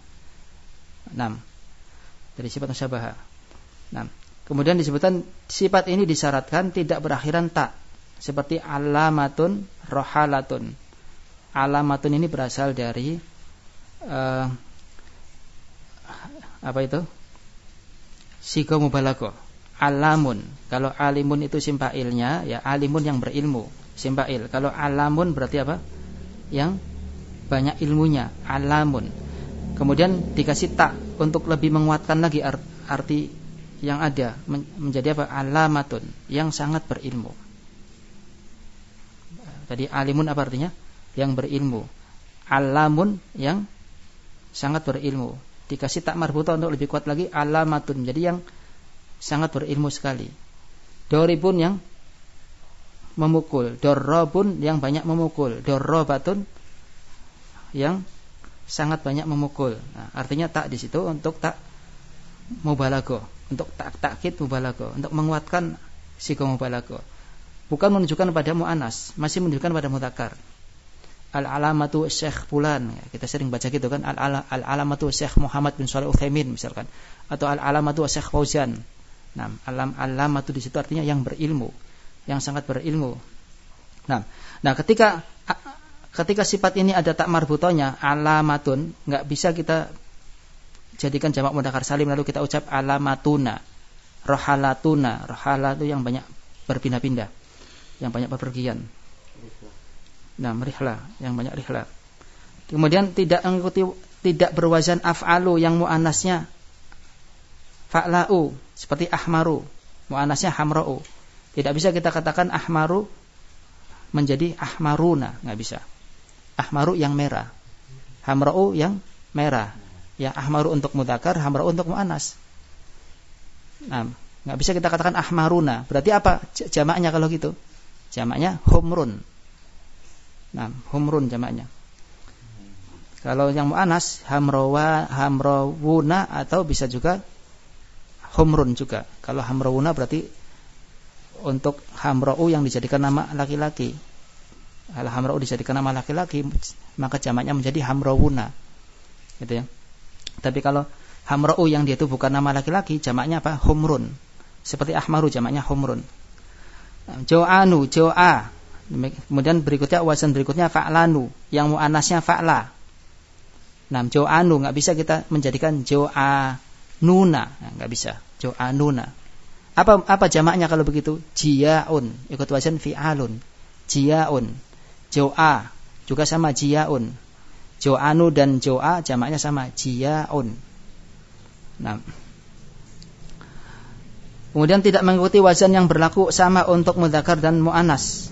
Dari sifat musyabbahah. Kemudian disebutkan sifat ini disyaratkan tidak berakhiran tak, seperti alamatun, rohalatun. Alamatun ini berasal dari apa itu? siga mubalaghah. Alamun, kalau alimun itu isim fa'ilnya, ya alimun yang berilmu, isim fa'il. Kalau alamun berarti apa? Yang banyak ilmunya, alamun. Kemudian dikasih tak untuk lebih menguatkan lagi arti yang ada, menjadi apa? Alamatun, yang sangat berilmu. Tadi alimun apa artinya? Yang berilmu. Alamun, yang sangat berilmu. Dikasih tak marbutah untuk lebih kuat lagi, alamatun, jadi yang sangat berilmu sekali. Doribun, yang memukul. Dorrobun, yang banyak memukul. Dorrobatun, yang sangat banyak memukul. Nah, artinya tak di situ untuk tak mubalaghah, untuk takkid mubalaghah, untuk menguatkan siga mubalaghah. Bukan menunjukkan pada muannas, masih menunjukkan pada mudzakkar. Al-alamatu Syekh fulan, ya, kita sering baca gitu kan, al-alamatu Syekh Muhammad bin Shalih Utsaimin misalkan, atau al-alamatu Syekh Fauzan. Nah, alamatu di situ artinya yang berilmu, yang sangat berilmu. Nah, ketika sifat ini ada tak marbutonya, alamatun, enggak bisa kita jadikan jamak mudzakkar salim lalu kita ucap alamatuna, rohalatuna. Rohala itu yang banyak berpindah-pindah, yang banyak bepergian. Nah, rihla, yang banyak rihla. Kemudian tidak berwazan af'alu, yang muannasnya fa'la'u, seperti ahmaru, muannasnya hamra'u. Tidak bisa kita katakan ahmaru menjadi ahmaruna, enggak bisa. Ahmaru yang merah, hamra'u yang merah. Ya, ahmaru untuk mudzakkar, hamra'u untuk muannas. Nah, enggak bisa kita katakan ahmaruna. Berarti apa jamaknya kalau gitu? Jamaknya humrun. Nah, humrun jamaknya. Kalau yang muannas hamrawuna, atau bisa juga humrun juga. Kalau hamrawuna berarti untuk hamra'u yang dijadikan nama laki-laki. Kalau hamra'u dijadikan nama laki-laki, maka jamaknya menjadi hamrawuna, gitu ya. Tapi kalau hamra'u yang dia itu bukan nama laki-laki, jamaknya apa? Humrun. Seperti ahmaru, jamaknya humrun. Jo'anu, jo'a. Kemudian berikutnya, wazan berikutnya fa'lanu, yang muannasnya fa'la. Nah, jo'anu enggak bisa kita menjadikan jo'anuna, enggak bisa. Jo'anuna. Apa jamaknya kalau begitu? Jiyaun, ikut wazan fi'alun. Jiyaun. Jo'a juga sama, jiyaun. Jo'anu dan jo'a jamaknya sama, jiyaun. Nah, kemudian tidak mengikuti wazan yang berlaku sama untuk mudzakkar dan muannas.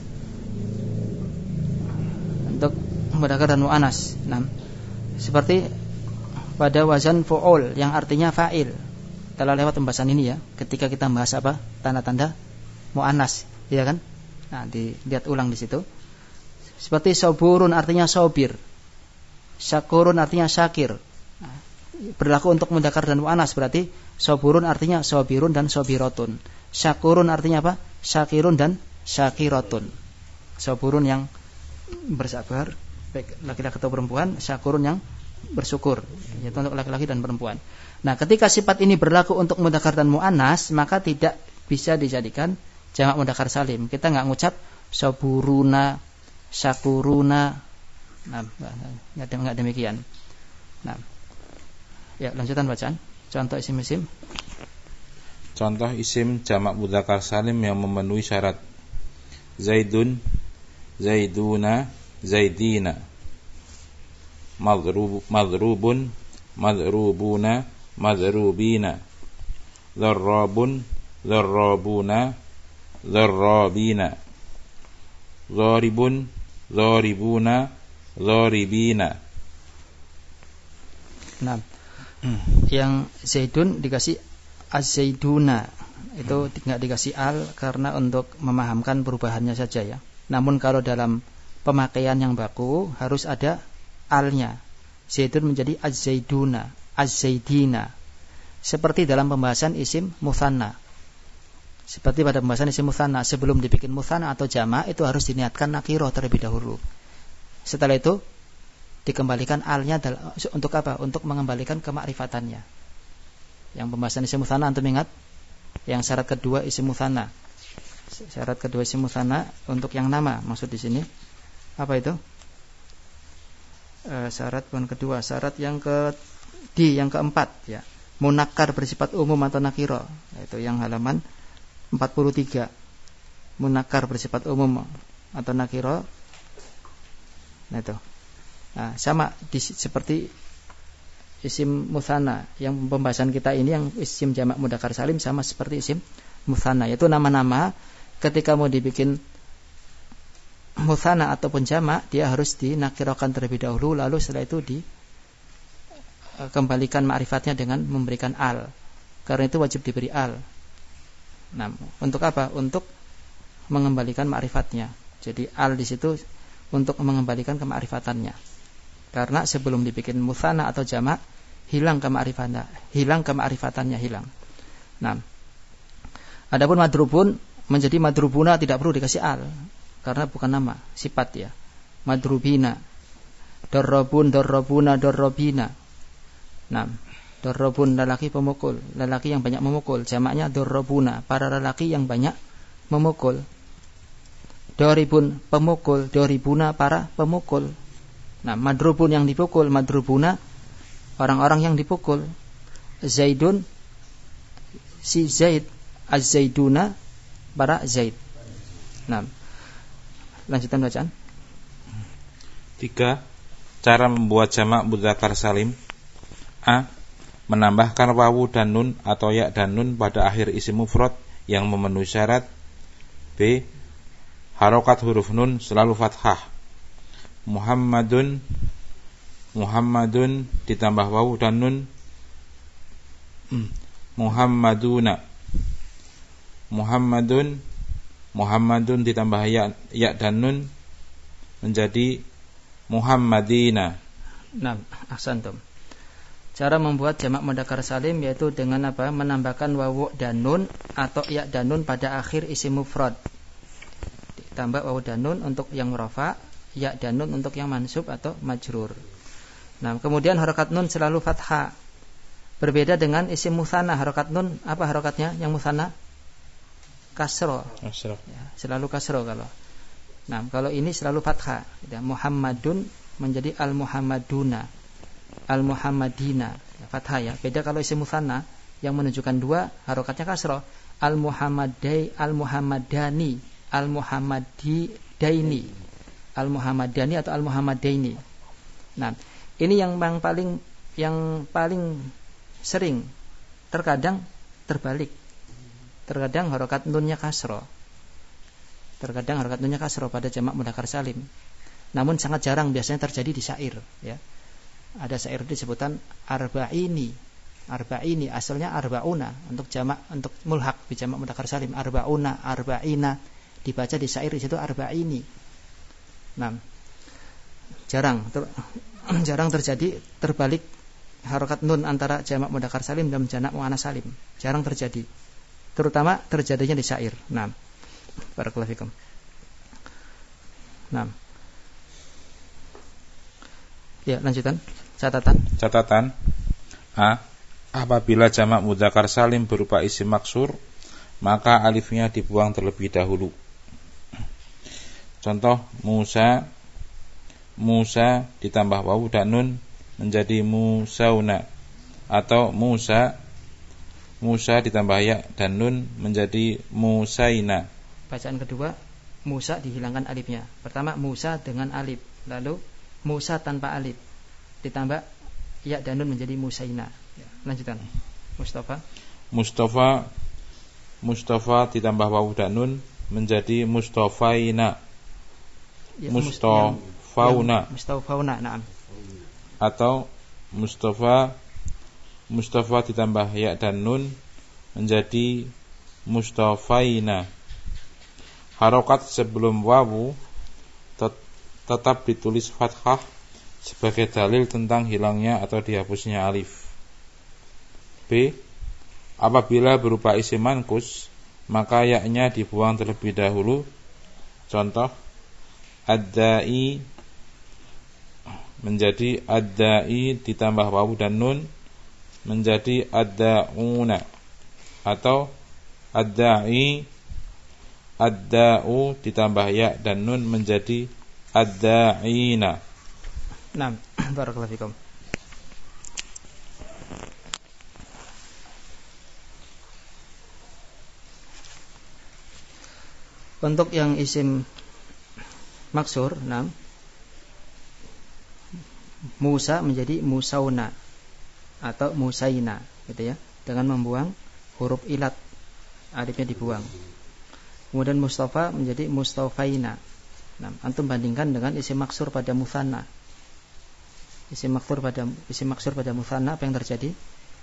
Untuk mudzakkar dan muannas. Nah, seperti pada wazan fu'ul yang artinya fa'il. Telah lewat pembahasan ini ya, ketika kita bahas apa? Tanda-tanda muannas, ya kan? Nah, dilihat ulang di situ. Seperti soburun artinya sobir. Syakurun artinya syakir. Nah, berlaku untuk mudzakkar dan muannas, berarti soburun artinya sobirun dan sobirotun. Syakurun artinya apa? Syakirun dan syakirotun. Soburun yang bersabar, baik laki-laki atau perempuan. Syakurun yang bersyukur, yaitu untuk laki-laki dan perempuan. Nah, ketika sifat ini berlaku untuk mudzakkar dan muannas, maka tidak bisa dijadikan jamak mudzakkar salim. Kita enggak ngucap saburuna, syakuruna. Nah, enggak demikian. Nah, ya, lanjutan bacaan. Contoh isim-isim.
Contoh isim jamak mudzakkar salim yang memenuhi syarat. Zaidun, zaiduna, zaidina. Madrubun, madrubuna, madrubina. Dzarrabun, dzarrabuna, dzarrabina. Dzaribun, dzaribuna, dzaribina.
Nah, yang zaidun dikasih az-zaiduna, itu tidak dikasih al karena untuk memahamkan perubahannya saja ya. Namun kalau dalam pemakaian yang baku harus ada alnya. Zaidun menjadi az-zaiduna, az-zaidina. Seperti dalam pembahasan isim mutsanna. Seperti pada pembahasan isim mutsanna, sebelum dibikin mutsanna atau jamak itu harus diniatkan nakirah terlebih dahulu. Setelah itu dikembalikan alnya untuk apa? Untuk mengembalikan kemakrifatannya. Yang pembahasan isim mutsanna antum ingat? Yang syarat kedua isim mutsanna. Syarat kedua isim mutsanna untuk yang nama maksud di sini. Apa itu? Syarat bukan kedua, syarat yang keempat ya. munakkar bersifat umum atau nakiro. Itu yang halaman 43. Munakkar bersifat umum atau nakiro. Nah itu. Nah, sama seperti isim mutsanna yang pembahasan kita ini, yang isim jamak mudzakkar salim sama seperti isim mutsanna, yaitu nama-nama ketika mau dibikin mutsanna ataupun jamak dia harus dinakirakan terlebih dahulu, lalu setelah itu kembalikan ma'rifatnya dengan memberikan al. Karena itu wajib diberi al. Nah, untuk apa? Untuk mengembalikan ma'rifatnya. Jadi al di situ untuk mengembalikan kema'rifatannya. Karena sebelum dibikin mutsanna atau jamak hilang kema'rifatannya hilang. Nah, adapun madrubun menjadi madrubuna tidak perlu dikasih al karena bukan nama, sifat ya. Madrubina, darrabun, darrabuna, darrabina. Nah, darrabun lelaki pemukul, lelaki yang banyak memukul. Jamaknya darrabuna, para lelaki yang banyak memukul. Daribun pemukul, daribuna para pemukul. Nah, madrubun yang dipukul, madrubuna orang-orang yang dipukul. Zaidun si Zaid, az-zaiduna para Zaid. Nah, lanjutan bacaan.
3. Cara membuat jamak mudzakkar salim. A. Menambahkan wawu dan nun atau ya dan nun pada akhir isim mufrad yang memenuhi syarat. B. Harokat huruf nun selalu fathah. Muhammadun ditambah wawu dan nun. Muhammaduna. Muhammadun ditambah ya dan nun menjadi Muhammadina.
Nah, ahsantum. Cara membuat jamak mudzakkar salim yaitu dengan apa? Menambahkan wawu dan nun atau ya dan nun pada akhir isim mufrad. Ditambah wawu dan nun untuk yang rafa, ya dan nun untuk yang mansub atau majrur. Nah, kemudian harakat nun selalu fathah. Berbeda dengan isim mutsanna, harakat nun apa harakatnya? Yang mutsanna kasro. Ya, selalu kasro kalau. Nah, kalau ini selalu fathah. Ya, Muhammadun menjadi al-Muhammaduna, al-Muhammadina, ya, fathah ya. Beda kalau isim mutsanna yang menunjukkan dua, harokatnya kasro. Al-Muhammadai, al-Muhammadani, al-Muhammadidaini, al-Muhammadani atau al-Muhammadaini. Nah, ini yang paling sering, terkadang terbalik. Terkadang harokat nunnya kasro. Terkadang harokat nunnya kasro pada jamak mudzakkar salim. Namun sangat jarang, biasanya terjadi di syair ya. Ada syair disebutkan arba'ini. Arba'ini asalnya arba'una untuk jamak, untuk mulhaq di jamak mudzakkar salim. Arba'una, arba'ina dibaca di syair di situ arba'ini. Nah, jarang terjadi terbalik harokat nun antara jamak mudzakkar salim dan jamak muannats salim. Jarang terjadi. Terutama terjadinya di syair. Nah, barakallahu fikum. Nah. Ya, lanjutan. Catatan.
A. Apabila jamak mudzakkar salim berupa isim maksur, maka alifnya dibuang terlebih dahulu. Contoh Musa ditambah wawu dan nun menjadi Musauna, atau Musa ditambah ya dan nun menjadi Musaina.
Bacaan kedua, Musa dihilangkan alifnya. Pertama Musa dengan alif, lalu Musa tanpa alif, ditambah ya dan nun menjadi Musaina. Ya, lanjutan. Mustafa ditambah wawu dan nun menjadi Mustafaina. Ya, Mustafauna. Na'am.
Atau Mustafa ditambah ya dan nun menjadi Mustafaina. Harokat sebelum wawu tetap ditulis fathah sebagai dalil tentang hilangnya atau dihapusnya alif. B. Apabila berupa isim mankus, maka ya-nya dibuang terlebih dahulu. Contoh ad-da'i menjadi ad-da'i ditambah wawu dan nun menjadi ad-da'una, atau ad-da'i ad-da'u ditambah ya dan nun menjadi ad-da'ina.
Nah, barakallahu fikum. Untuk yang isim maksur, Musa menjadi Musauna atau Musaina, gitu ya, dengan membuang huruf ilat, alifnya dibuang. Kemudian Mustafa menjadi Mustafaina. Antum bandingkan dengan isim maksur pada mutsanna. Isim maksur pada mutsanna, apa yang terjadi?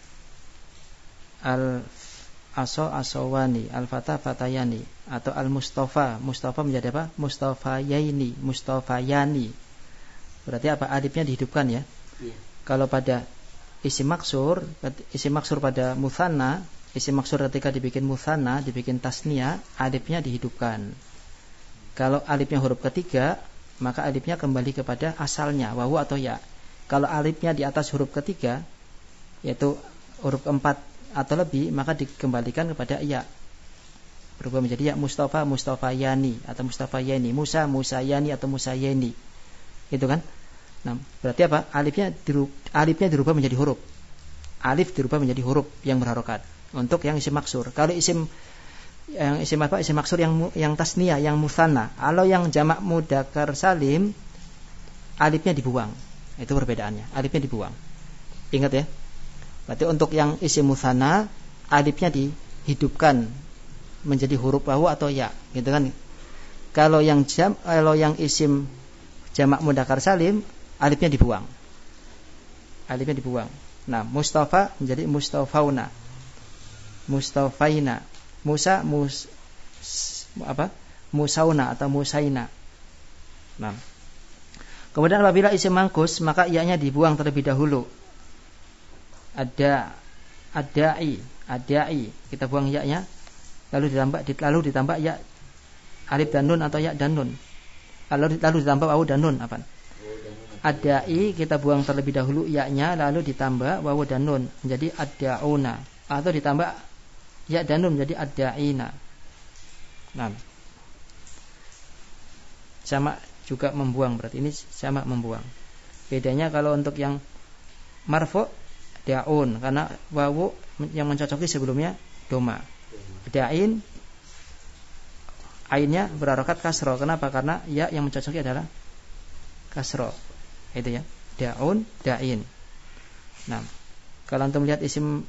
Asawani, al-fata fatayani, atau al-mustafa. Mustafa menjadi apa? Mustafayaini, Mustafayani. Berarti apa? Alifnya dihidupkan ya. Kalau pada isim maksur pada mutsanna, isim maksur ketika dibikin mutsanna, dibikin tasniah, alifnya dihidupkan. Kalau alifnya huruf ketiga, maka alifnya kembali kepada asalnya, wawu atau ya. Kalau alifnya di atas huruf ketiga, yaitu huruf keempat atau lebih, maka dikembalikan kepada ya, berubah menjadi ya. Mustafa, Mustafayani, atau Mustafayani. Musa, Musayani, atau Musayeni. Itu kan? Berarti apa? Alifnya dirubah menjadi huruf. Alif dirubah menjadi huruf yang berharokat. Untuk yang isim maksur. Kalau isim maksur yang tasniyah, yang mutsanna. Kalau yang jamak mudzakkar salim, alifnya dibuang. Itu perbedaannya. Alifnya dibuang. Ingat ya. Berarti untuk yang isim mutsanna, alifnya dihidupkan menjadi huruf wawu atau ya, gitu kan? Kalau yang isim jamak mudzakkar salim, alifnya dibuang. Mustafa menjadi Mustafauna, Mustafaina. Musa Musauna atau Musaina. Kemudian apabila isim mangkus, maka ianya dibuang terlebih dahulu. Adai, kita buang ya-nya, lalu ditambah ya alif dan nun atau ya dan nun. Lalu ditambah wawu dan nun, apa? Adai, kita buang terlebih dahulu ya-nya, lalu ditambah wawu dan nun menjadi addauna, atau ditambah ya dan nun menjadi addaina. Sama juga membuang, berarti ini sama membuang. Bedanya kalau untuk yang marfu' daun, karena wawu yang mencocoki sebelumnya doma. Dain, ainnya berharokat kasro. Kenapa? Karena ya yang mencocoki adalah kasro. Itu ya. Daun, dain. Kalau antum melihat isim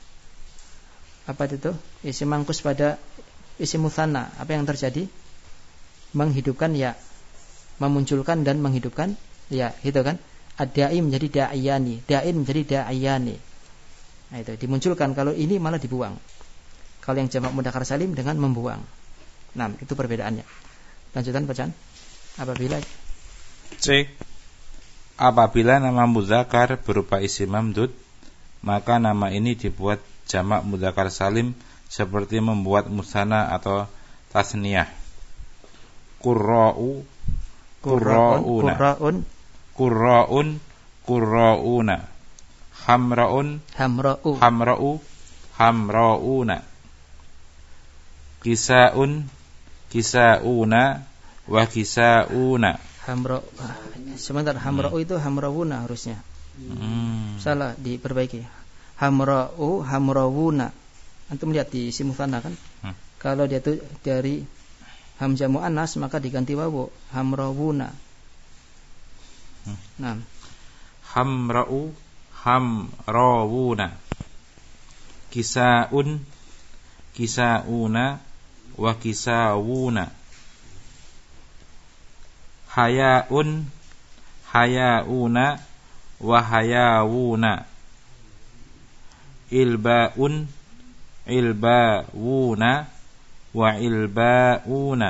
isim mangkus pada isim mutsanna, apa yang terjadi? Menghidupkan ya, memunculkan dan menghidupkan ya, gitu kan? Ad-da'i menjadi da'iyani, da'in menjadi da'iyani. Itu dimunculkan. Kalau ini malah dibuang. Kalau yang jamak mudzakkar salim dengan membuang. Itu perbedaannya. Lanjutan bacaan.
Apabila nama mudzakkar berupa isim mamdud, maka nama ini dibuat jamak mudzakkar salim seperti membuat mutsanna atau tasniyah. Qurra'una, hamra'una, kisa'una wa kisa'una.
Hamra'u itu hamrawuna harusnya. Salah, diperbaiki. Hamrawuna. Antum lihat di isim mutsanna kan? Kalau dia itu dari hamzah muannas, maka diganti wawu, hamrawuna.
Hamrawuna. Kisa'una wa kisa'una. Haya'una wa haya'una. Ilba'una wa ilba'una.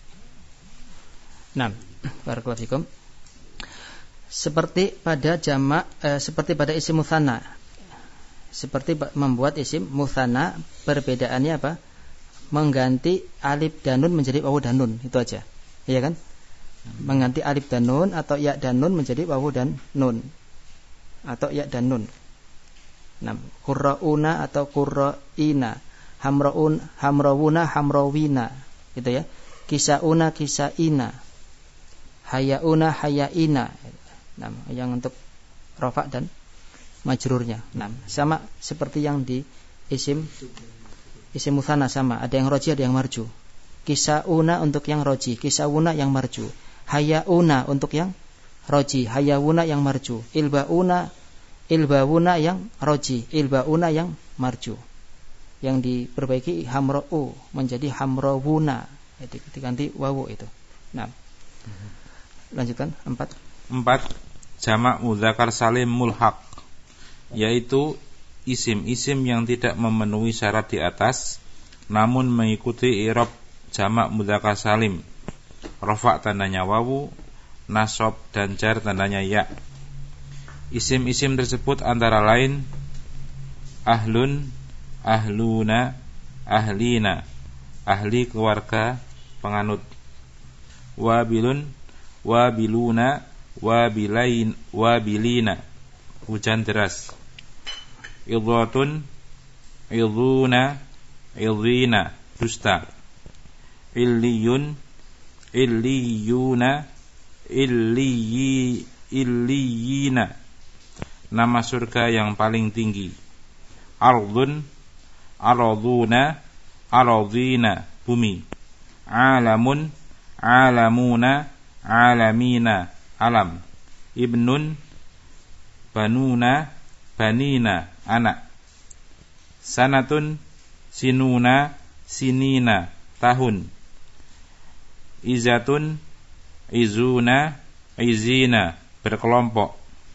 Barakallahu fikum. Seperti pada isim mutsanna. Seperti membuat isim mutsanna, perbedaannya apa? Mengganti alif dan nun menjadi wawu dan nun, itu aja. Iya kan? Mengganti alif dan nun atau ya dan nun menjadi wawu dan nun, atau ya dan nun. Qurra'una atau qurra'ina, hamrawuna, hamrawina, gitu ya. Kisa'una, kisa'ina, haya'una, haya'ina. Yang untuk rafa' dan majrurnya. Sama seperti yang di isim mutsanna, sama. Ada yang roji, ada yang marju. Kisauna untuk yang roji, kisawuna yang marju. Hayauna untuk yang roji, hayawuna yang marju. Ilbawuna yang roji, ilbauna yang marju. Yang diperbaiki hamro'u menjadi hamrawuna, itu diganti wawu itu. Nah, lanjutkan 4.
Jamak mudzakkar salim mulhaq, yaitu isim-isim yang tidak memenuhi syarat di atas namun mengikuti i'rab jamak mudzakkar salim. Rafa tandanya wawu, nasab dan jar tandanya ya. Isim-isim tersebut antara lain ahlun, ahluna, ahlina, ahli keluarga penganut. Wabilun, wabiluna, wabilain, wabilina, hujan deras. Idhatun, idhuna, idhina, dusta. Illiyun, illiyuna, illiyina, nama surga yang paling tinggi. Ardun, araduna, aradina, bumi. Alamun, alamuna, alamina, alam. Ibnun, banuna, banina, anak. Sanatun, sinuna, sinina, tahun. Izatun, izuna, izina, berkelompok.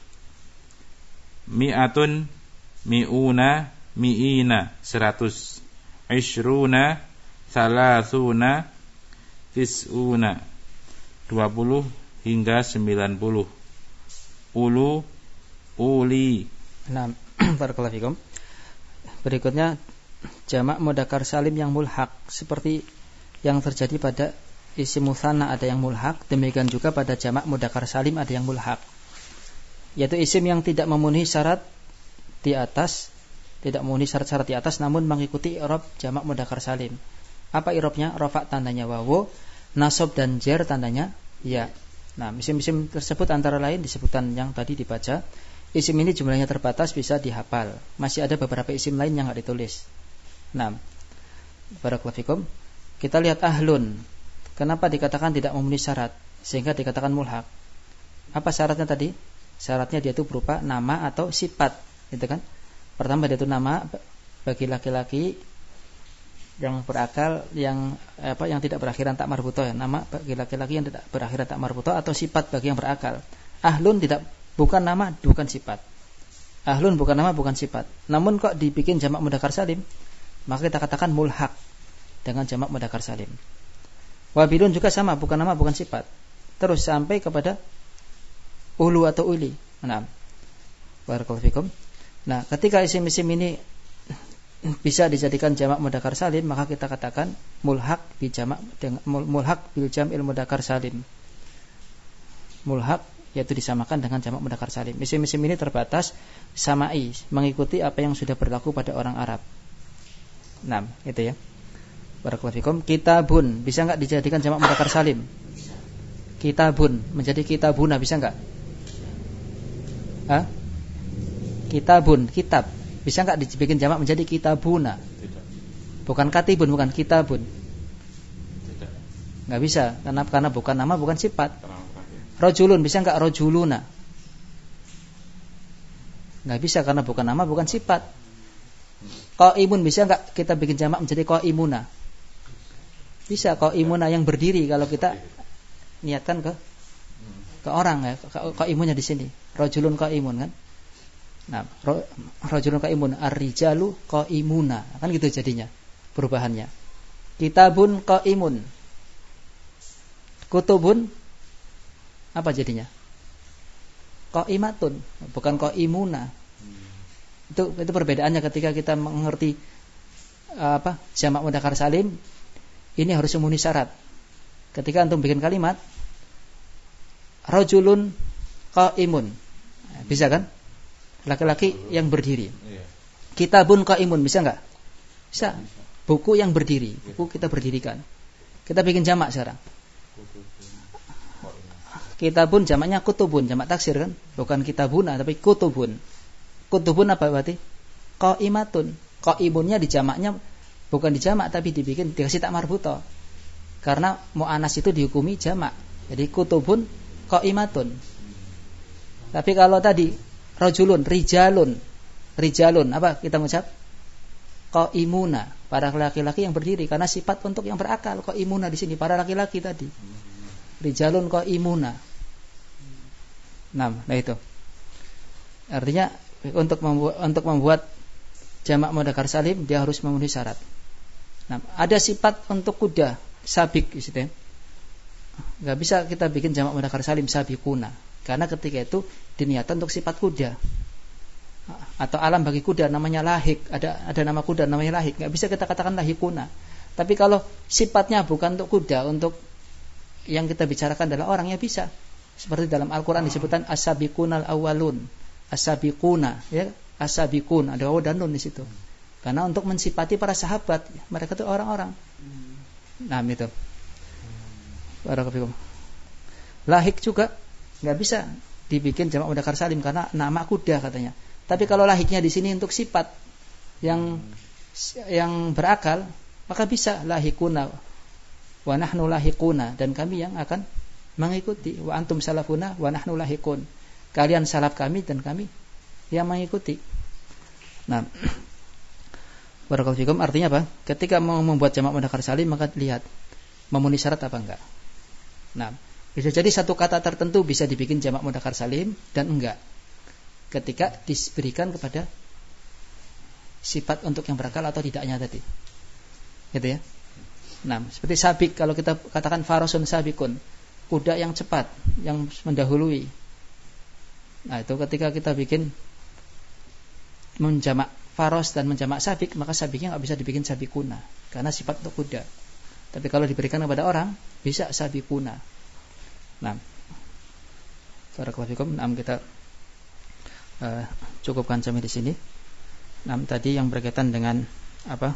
Mi'atun, mi'una, mi'ina, 100. Ishruna, salasuna, tis'una, 20 hingga 90. Ulu, uli.
Nah, barakallahu fikum. Berikutnya jamak mudzakkar salim yang mulhaq, seperti yang terjadi pada isim mutsanna ada yang mulhaq, demikian juga pada jamak mudzakkar salim ada yang mulhaq. Yaitu isim yang tidak memenuhi syarat di atas, tidak memenuhi syarat-syarat di atas namun mengikuti i'rab jamak mudzakkar salim. Apa i'rabnya? Rafa tandanya wawu, nasab dan jar tandanya ya. Nah, isim-isim tersebut antara lain disebutkan yang tadi dibaca. Isim ini jumlahnya terbatas, bisa dihafal. Masih ada beberapa isim lain yang enggak ditulis. Nah, barakallahu fikum. Kita lihat ahlun. Kenapa dikatakan tidak memenuhi syarat sehingga dikatakan mulhaq? Apa syaratnya tadi? Syaratnya dia itu berupa nama atau sifat, gitu kan? Pertama dia itu nama bagi laki-laki yang berakal, yang tidak berakhiran tak marbuto, ya. Nama bagi laki-laki yang tidak berakhiran tak marbuto, atau sifat bagi yang berakal. Ahlun bukan nama, bukan sifat. Ahlun bukan nama, bukan sifat. Namun kok dibikin jamak mudzakkar salim, maka kita katakan mulhaq dengan jamak mudzakkar salim. Wabilun juga sama, bukan nama, bukan sifat. Terus sampai kepada ulu atau uli. Nah, barakallahu fikum. Nah, ketika isim-isim ini bisa dijadikan jamak mudzakkar salim, maka kita katakan mulhaq bi jamak dengan mulhaq bil jam'il mudzakkar salim. Mulhaq yaitu disamakan dengan jamak mudzakkar salim. Isim-isim ini terbatas samai, mengikuti apa yang sudah berlaku pada orang Arab. Nah, itu ya. Barakallahu fikum. Kitabun bisa enggak dijadikan jamak mudzakkar salim? Kitabun menjadi kitabuna bisa enggak? Kitabun, kitab. Bisa enggak dibikin jamak menjadi kitabuna?
Tidak.
Bukan katibun, bukan kitabun.
Tidak.
Enggak bisa, karena bukan nama, bukan sifat. Rajulun bisa enggak rajuluna? Enggak bisa karena bukan nama, bukan sifat. Qaimun bisa enggak kita bikin jamak menjadi qaimuna? Bisa, qaimuna yang berdiri kalau kita niatkan ke orang ya, qaimunnya di sini. Rajulun qaimun kan? Nah, rajulun qaimun, ar-rijalu qaimuna. Kan gitu jadinya perubahannya. Kitabun qaimun. Kutubun apa jadinya? Qaimatun, bukan qaimuna. Itu perbedaannya ketika kita mengerti jamak mudzakkar salim. Ini harus memenuhi syarat. Ketika antum bikin kalimat rajulun qaimun, bisa kan? Laki-laki yang berdiri. Kitabun qaimun bisa enggak? Bisa. Buku yang berdiri, buku kita berdirikan. Kita bikin jamak sekarang. Kitabun jamaknya kutubun, jamak taksir kan? Bukan kitabuna tapi kutubun. Kutubun apa berarti? Qaimatun. Qaimunnya di jamaknya bukan di jamak tapi dikasih tak marbuto. Karena mu'annas itu dihukumi jamak. Jadi kutubun qaimatun. Tapi kalau tadi rajulun, rijalun apa kita mengucap? Qaimuna, para laki-laki yang berdiri, karena sifat untuk yang berakal. Qaimuna di sini para laki-laki tadi. Rijalun qaimuna. Nah itu. Artinya untuk membuat jamak mudzakkar salim dia harus memenuhi syarat. Nah, ada sifat untuk kuda, sabik di situ. Enggak bisa kita bikin jamak mudzakkar salim sabikuna, karena ketika itu diniatkan untuk sifat kuda. Atau alam bagi kuda namanya lahik, ada nama kuda namanya lahik, enggak bisa kita katakan lahikuna. Tapi kalau sifatnya bukan untuk kuda, untuk yang kita bicarakan adalah orang, ya bisa. Seperti dalam Al-Qur'an disebutkan as-sabiqunal awwalun, as-sabiquna, ya, as-sabiqun, ada waw dan nun di situ. Karena untuk mensifati para sahabat, mereka itu orang-orang. Nah, itu. Barakallahu fikum. Lahik juga enggak bisa dibikin jamak mudzakkar salim karena nama kuda katanya. Tapi kalau lahiknya di sini untuk sifat yang berakal, maka bisa lahikuna wa nahnu lahikuna, dan kami yang akan mengikuti. Wa antum salafuna wa nahnu lahikun. Kalian salaf kami dan kami yang mengikuti. Nah, barakallahu fikum artinya apa? Ketika mau membuat jamak mudzakkar salim maka lihat memenuhi syarat apa enggak. Nah, bisa jadi satu kata tertentu bisa dibikin jamak mudzakkar salim dan enggak. Ketika diberikan kepada sifat untuk yang berakal atau tidaknya tadi. Gitu ya. Nah, seperti sabik, kalau kita katakan farasun sabikun, kuda yang cepat, yang mendahului. Nah, itu ketika kita bikin menjamak faros dan menjamak sabik, maka sabiknya enggak bisa dibikin sabikuna karena sifat untuk kuda. Tapi kalau diberikan kepada orang, bisa sabikuna. Nah, barakallahu fikum. Nah, kita cukupkan sampai di sini. Nah, tadi yang berkaitan dengan apa?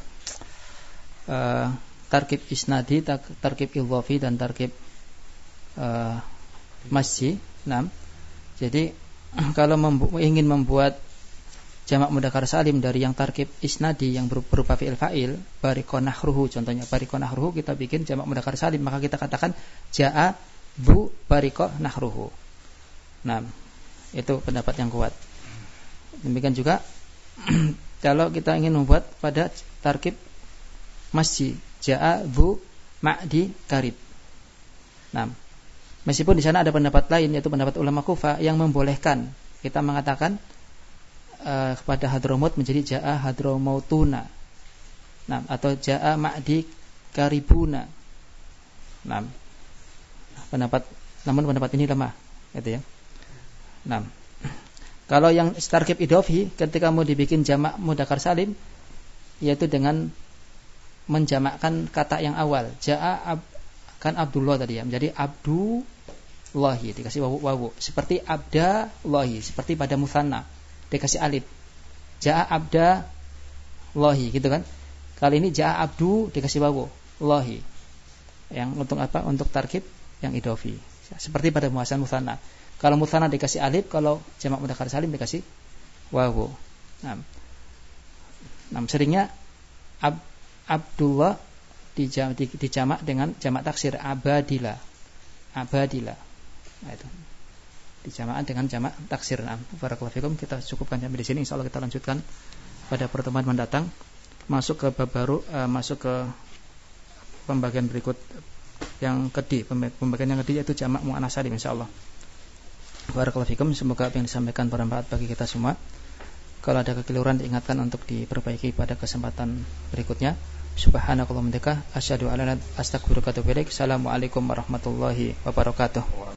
Tarkib isnadi, tarkib idhafi dan tarkib masyi. Nah, jadi kalau ingin membuat jamak mudzakkar salim dari yang tarkib isnadi yang berupa fi'il fa'il, bariqa nahruhu contohnya, bariqa nahruhu kita bikin jamak mudzakkar salim, maka kita katakan jaa bu bariqa nahruhu. Nah, itu pendapat yang kuat. Demikian juga kalau kita ingin membuat pada tarkib masji, jaa bu ma'di karib. Nah, meskipun di sana ada pendapat lain, yaitu pendapat ulama Kufah yang membolehkan kita mengatakan kepada Hadramaut menjadi jaa hadramautuna. Nah, atau jaa ma'di karibuna. Nah, namun pendapat ini lemah, gitu ya. Nah, kalau yang tarkib idhofi ketika mau dibikin jamak mudzakkar salim, yaitu dengan menjamakkan kata yang awal, jaa kan Abdullah tadi ya, menjadi Abdullahi dikasih wawu, seperti Abdallahi, seperti pada musanna dikasih alif, jaa Abdallahi, gitu kan. Kali ini jaa Abdu dikasih wawu, Allahi. Yang untuk apa? Untuk tarkib yang idhofi, seperti pada musanna. Kalau musanna dikasih alif, kalau jamak mudzakkar salim dikasih wawu. Nah, seringnya Abdullah dijamak dengan jamak taksir abadila. Nah, itu dijamak dengan jamak taksir. Nah, barakallahu fikum, kita cukupkan sampai di sini. Insyaallah kita lanjutkan pada pertemuan mendatang. Masuk ke bab baru, masuk ke pembagian berikut yang kedua. Pembagian yang kedua yaitu jamak muannas salim insyaallah. Barakallahu fikum, semoga apa yang disampaikan bermanfaat bagi kita semua. Kalau ada kekeliruan diingatkan untuk diperbaiki pada kesempatan berikutnya. Subhanakallahumma wa bihamdika asyhadu an la ilaha illa anta astaghfiruka wa atubu ilaik. Assalamualaikum warahmatullahi wabarakatuh.